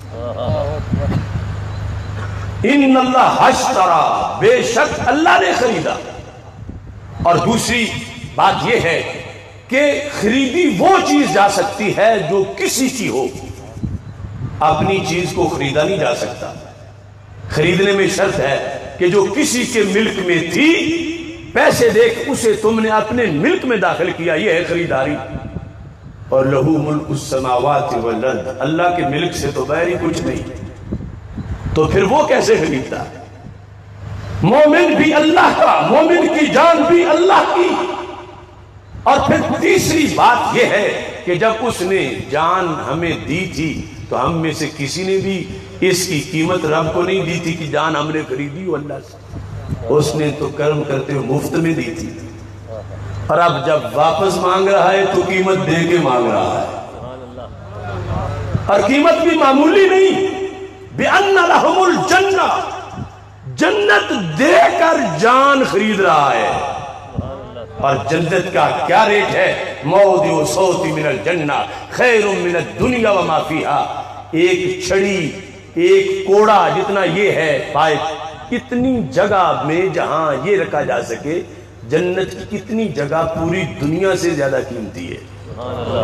ان اللہ اشترا، بے شک اللہ نے خریدا۔ اور دوسری بات یہ ہے کہ خریدی وہ چیز جا سکتی ہے جو کسی کی ہو، اپنی چیز کو خریدا نہیں جا سکتا۔ خریدنے میں شرط ہے کہ جو کسی کے ملک میں تھی، پیسے دے کے اسے تم نے اپنے ملک میں داخل کیا، یہ ہے خریداری۔ اور لہو ملک السماوات والارض، اللہ کے ملک سے تو باہر ہی کچھ نہیں، تو پھر وہ کیسے خریدتا ہے؟ مومن بھی اللہ کا، مومن کی جان بھی اللہ کی۔ اور پھر تیسری بات یہ ہے کہ جب اس نے جان ہمیں دی تھی تو ہم میں سے کسی نے بھی اس کی قیمت رب کو نہیں دی تھی کہ جان ہم نے خریدی ہو اللہ سے، اس نے تو کرم کرتے ہوئے مفت میں دی تھی، اور اب جب واپس مانگ رہا ہے تو قیمت دے کے مانگ رہا ہے، اور قیمت بھی معمولی نہیں، بِأَنَّ لَهُمُ الْجَنَّةَ، جنت دے کر جان خرید رہا ہے۔ اور جنت کا کیا ریٹ ہے؟ موضع صوت من الجنہ خیر من الدنیا وما فیہا، ایک چھڑی، ایک کوڑا جتنا یہ ہے پائپ، اتنی جگہ میں جہاں یہ رکھا جا سکے، جنت کی کتنی جگہ پوری دنیا سے زیادہ قیمتی ہے۔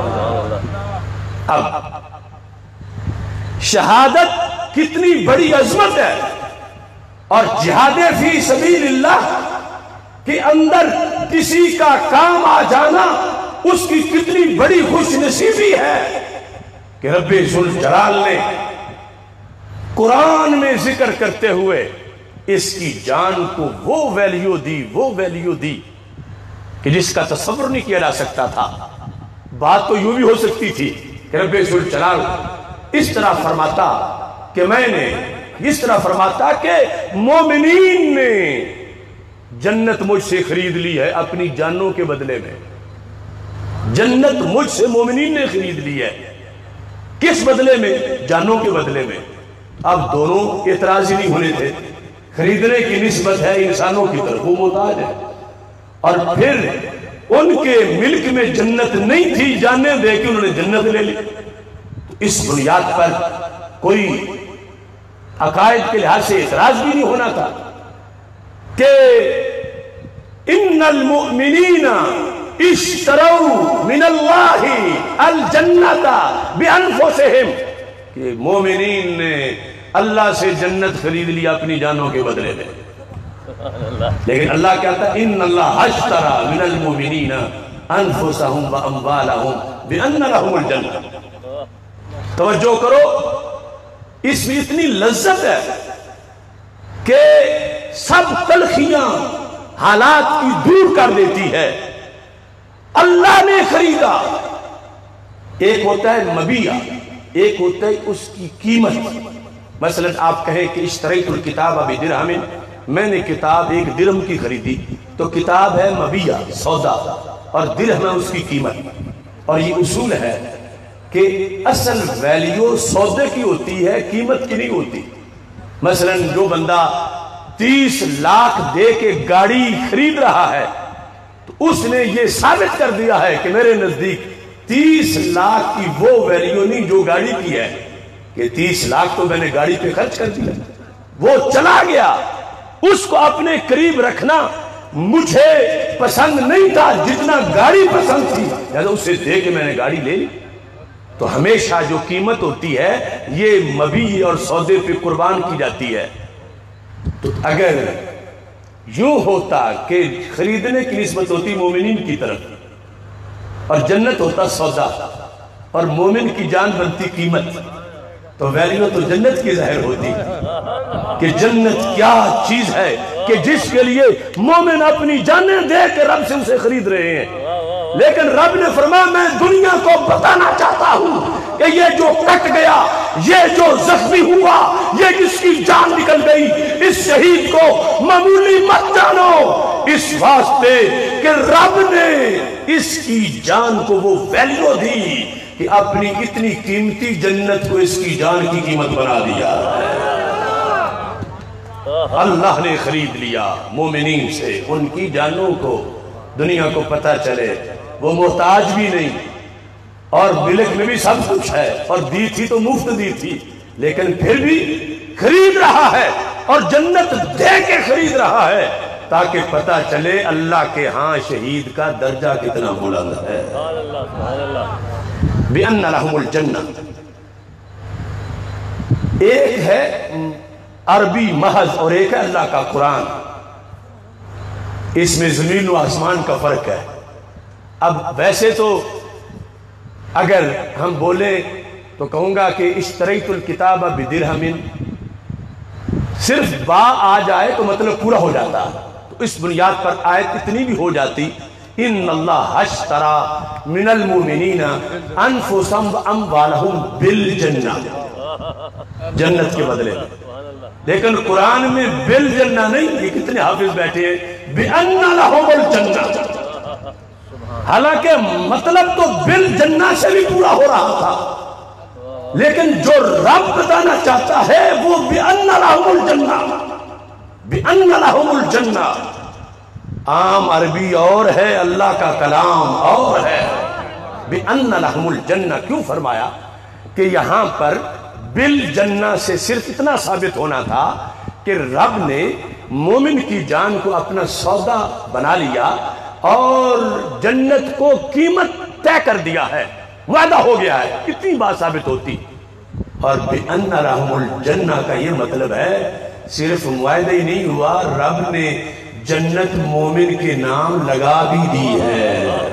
اب شہادت کتنی بڑی عظمت ہے، اور جہاد فی سبیل اللہ کے اندر کسی کا کام آ جانا اس کی کتنی بڑی خوش نصیبی ہے کہ رب ذوالجلال نے قرآن میں ذکر کرتے ہوئے اس کی جان کو وہ ویلیو دی کہ جس کا تصور نہیں کیا جا سکتا تھا۔ بات تو یوں بھی ہو سکتی تھی کہ رب ذوالجلال اس طرح فرماتا کہ میں نے اس طرح فرماتا کہ مومنین نے جنت مجھ سے خرید لی ہے اپنی جانوں کے بدلے میں، جنت مجھ سے مومنین نے خرید لی ہے، کس بدلے میں؟ جانوں کے بدلے میں۔ اب دونوں اعتراضی نہیں ہونے تھے، خریدنے کی نسبت ہے انسانوں کی طرف، وہ محتاج ہے، اور پھر ان کے ملک میں جنت نہیں تھی، جانیں دے کے انہوں نے جنت لے لی۔ اس بنیاد پر کوئی عقائد کے لحاظ سے اعتراض بھی نہیں ہونا تھا کہ ان المؤمنین اشتروا من اللہ الجنۃ بانفسہم، کہ مومنین نے اللہ سے جنت خرید لی اپنی جانوں کے بدلے میں، لیکن اللہ کہتا ہے ان اللہ اشترى من المؤمنین انفسہم واموالہم بان لہم الجنۃ۔ توجہ کرو، اس میں اتنی لذت ہے کہ سب تلخیاں حالات کی دور کر دیتی ہے۔ اللہ نے خریدا، ایک ہوتا ہے مبیع، ایک ہوتا ہے اس کی قیمت۔ مثلا آپ کہیں کہ اشتریت الکتاب بدرہم، میں نے کتاب 1 درہم کی خریدی، تو کتاب ہے مبیع، سودا، اور درہم ہے اس کی قیمت۔ اور یہ اصول ہے کہ اصل ویلیو سودے کی ہوتی ہے، قیمت کی نہیں ہوتی۔ مثلا جو بندہ 30 لاکھ دے کے گاڑی خرید رہا ہے تو اس نے یہ ثابت کر دیا ہے کہ میرے نزدیک 30 لاکھ کی وہ ویلیو نہیں جو گاڑی کی ہے، کہ 30 لاکھ تو میں نے گاڑی پہ خرچ کر دیا، وہ چلا گیا۔ اس کو اپنے قریب رکھنا مجھے پسند نہیں تھا جتنا گاڑی پسند تھی، لہذا اسے دے کے میں نے گاڑی لے لی۔ تو ہمیشہ جو قیمت ہوتی ہے یہ مبیع اور سودے پہ قربان کی جاتی ہے۔ تو اگر یوں ہوتا کہ خریدنے کی نسبت ہوتی مومنین کی طرف اور جنت ہوتا سودا اور مومن کی جان بنتی قیمت، تو ویلیو تو جنت کی ظاہر ہوتی کہ جنت کیا چیز ہے کہ جس کے لیے مومن اپنی جانیں دے کے رب سے اسے خرید رہے ہیں۔ لیکن رب نے فرمایا میں دنیا کو بتانا چاہتا ہوں کہ یہ جو کٹ گیا، یہ جو زخمی ہوا، یہ جس کی جان نکل گئی، اس شہید کو معمولی مت جانو، اس واسطے کہ رب نے اس کی جان کو وہ ویلیو دی کہ اپنی اتنی قیمتی جنت کو اس کی جان کی قیمت بنا دیا۔ اللہ نے خرید لیا مومنین سے، ان کی جانوں کو دنیا کو پتہ چلے وہ محتاج بھی نہیں اور ملک میں بھی سب کچھ ہے، اور دی تھی تو مفت دی تھی، لیکن پھر بھی خرید رہا ہے اور جنت دے کے خرید رہا ہے تاکہ پتہ چلے اللہ کے ہاں شہید کا درجہ کتنا بلند ہے۔ بِأَنَّ لَهُمُ الْجَنَّةِ، ایک ہے عربی محض اور ایک ہے اللہ کا قرآن، اس میں زمین و آسمان کا فرق ہے۔ اب ویسے تو اگر ہم بولیں تو کہوں گا کہ اشتریت الکتاب بدرہم، صرف با آ جائے تو مطلب پورا ہو جاتا، تو اس بنیاد پر آیت اتنی بھی ہو جاتی ان اللہ اشترى من المؤمنین انفسهم واموالهم بالجنہ، جنت کے بدلے میں۔ لیکن قرآن میں بالجنہ نہیں، یہ کتنے حافظ بیٹھے ہیں بِأَنَّ لَهُمُ الْجَنَّةِ، حالانکہ مطلب تو بالجنہ سے بھی پورا ہو رہا تھا، لیکن جو رب بتانا چاہتا ہے وہ بِأَنَّ لَهُمُ الْجَنَّةِ، بِأَنَّ لَهُمُ الْجَنَّةِ۔ عام عربی اور ہے، اللہ کا کلام اور ہے۔ بِأَنَّ لَهُمُ الْجَنَّةِ کیوں فرمایا کہ یہاں پر بالجنہ سے صرف اتنا ثابت ہونا تھا کہ رب نے مومن کی جان کو اپنا سودا بنا لیا اور جنت کو قیمت طے کر دیا ہے، وعدہ ہو گیا ہے، اتنی بات ثابت ہوتی۔ اور بِأَنَّ لَهُمُ الْجَنَّةِ کا یہ مطلب ہے صرف معاہدہ ہی نہیں ہوا، رب نے جنت مومن کے نام لگا بھی دی ہے۔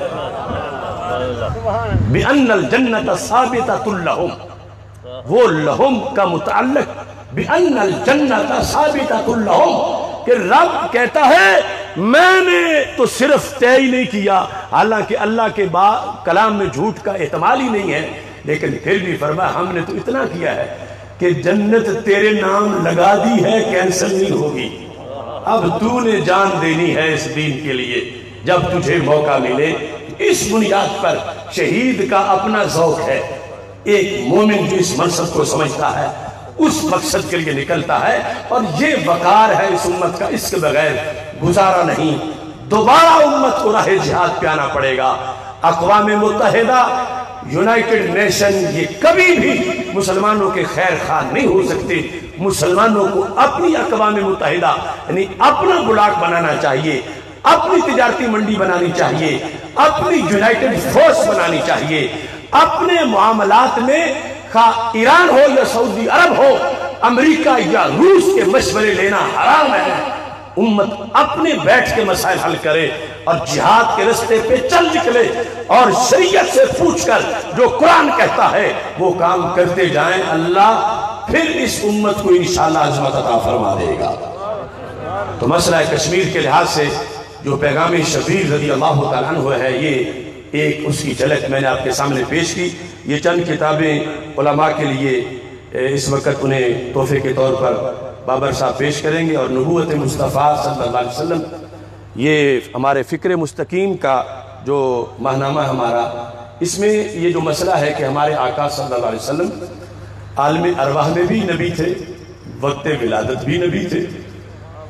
بِأَنَّ الْجَنَّةَ ثَابِتَةٌ لَهُمْ، وہ لہم کا متعلق بِأَنَّ الْجَنَّةَ ثَابِتَةٌ لَهُمْ، کہ رب کہتا ہے میں نے تو صرف طے ہی نہیں کیا، حالانکہ اللہ کے کلام میں جھوٹ کا احتمال ہی نہیں ہے، لیکن پھر بھی فرمایا ہم نے تو اتنا کیا ہے کہ جنت تیرے نام لگا دی ہے، کینسل نہیں ہوگی، اب تو نے جان دینی ہے اس دین کے لیے جب تجھے موقع ملے۔ اس بنیاد پر شہید کا اپنا ذوق ہے، ایک مومن جو اس منصب کو سمجھتا ہے اس مقصد کے لیے نکلتا ہے، اور یہ وقار ہے اس امت کا، اس کے بغیر گزارا نہیں۔ دوبارہ امت کو راہ جہاد پہ آنا پڑے گا۔ اقوام متحدہ، یونائٹڈ نیشن، یہ کبھی بھی مسلمانوں کے خیر خواہ نہیں ہو سکتے۔ مسلمانوں کو اپنی اقوام متحدہ یعنی اپنا بلاک بنانا چاہیے، اپنی تجارتی منڈی بنانی چاہیے، اپنی یونائٹڈ فورس بنانی چاہیے، اپنے معاملات میں خواہ ایران ہو یا سعودی عرب ہو، امریکہ یا روس کے مشورے لینا حرام ہے۔ امت اپنے بیٹھ کے مسائل حل کرے اور جہاد کے رستے پہ چل نکلے اور شریعت سے پوچھ کر جو قرآن کہتا ہے وہ کام کرتے جائیں، اللہ پھر اس امت کو انشاءاللہ عظمت عطا فرما دے گا۔ تو مسئلہ کشمیر کے لحاظ سے جو پیغام شبیر رضی اللہ تعالیٰ عنہ ہے، یہ ایک اس کی جھلک میں نے آپ کے سامنے پیش کی۔ یہ چند کتابیں علماء کے لیے اس وقت انہیں تحفے کے طور پر بابر صاحب پیش کریں گے، اور نبوت مصطفیٰ صلی اللہ علیہ وسلم، یہ ہمارے فکر مستقیم کا جو ماہنامہ ہمارا، اس میں یہ جو مسئلہ ہے کہ ہمارے آقا صلی اللہ علیہ وسلم عالم ارواح میں بھی نبی تھے، وقت ولادت بھی نبی تھے،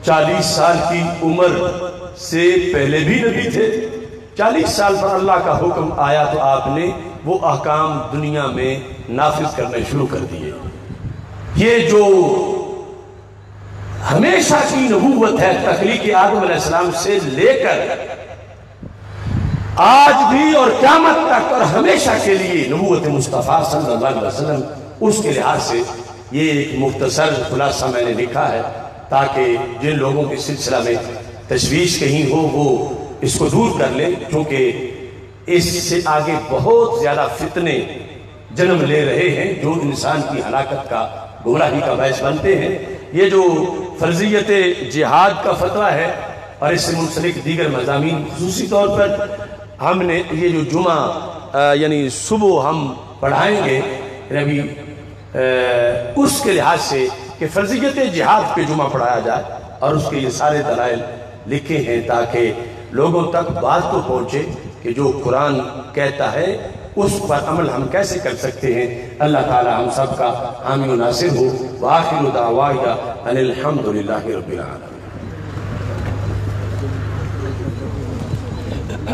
40 سال کی عمر سے پہلے بھی نبی تھے. 40 سال پر اللہ کا حکم آیا تو آپ نے وہ احکام دنیا میں نافذ کرنے شروع کر دیے. یہ جو ہمیشہ کی نبوت ہے تخلیق آدم علیہ السلام سے لے کر آج بھی اور قیامت تک اور ہمیشہ کے لیے نبوت مصطفیٰ صلی اللہ علیہ وسلم، اس کے لحاظ سے یہ ایک مختصر خلاصہ میں نے لکھا ہے تاکہ جن لوگوں کے سلسلہ میں تشویش کہیں ہو وہ اس کو دور کر لیں، کیونکہ اس سے آگے بہت زیادہ فتنے جنم لے رہے ہیں جو انسان کی ہلاکت کا، گمراہی کا باعث بنتے ہیں. یہ جو فرضیت جہاد کا فتویٰ ہے اور اس سے منسلک دیگر مضامین، خصوصی طور پر ہم نے یہ جو جمعہ یعنی صبح ہم پڑھائیں گے ابھی اس کے لحاظ سے کہ فرضیت جہاد پہ جمعہ پڑھایا جائے، اور اس کے یہ سارے دلائل لکھے ہیں تاکہ لوگوں تک بات تو پہنچے کہ جو قرآن کہتا ہے اس پر عمل ہم کیسے کر سکتے ہیں. اللہ تعالی ہم سب کا حامی و ناصر ہو. وآخر دعوانا ان الحمد للہ رب العالمین.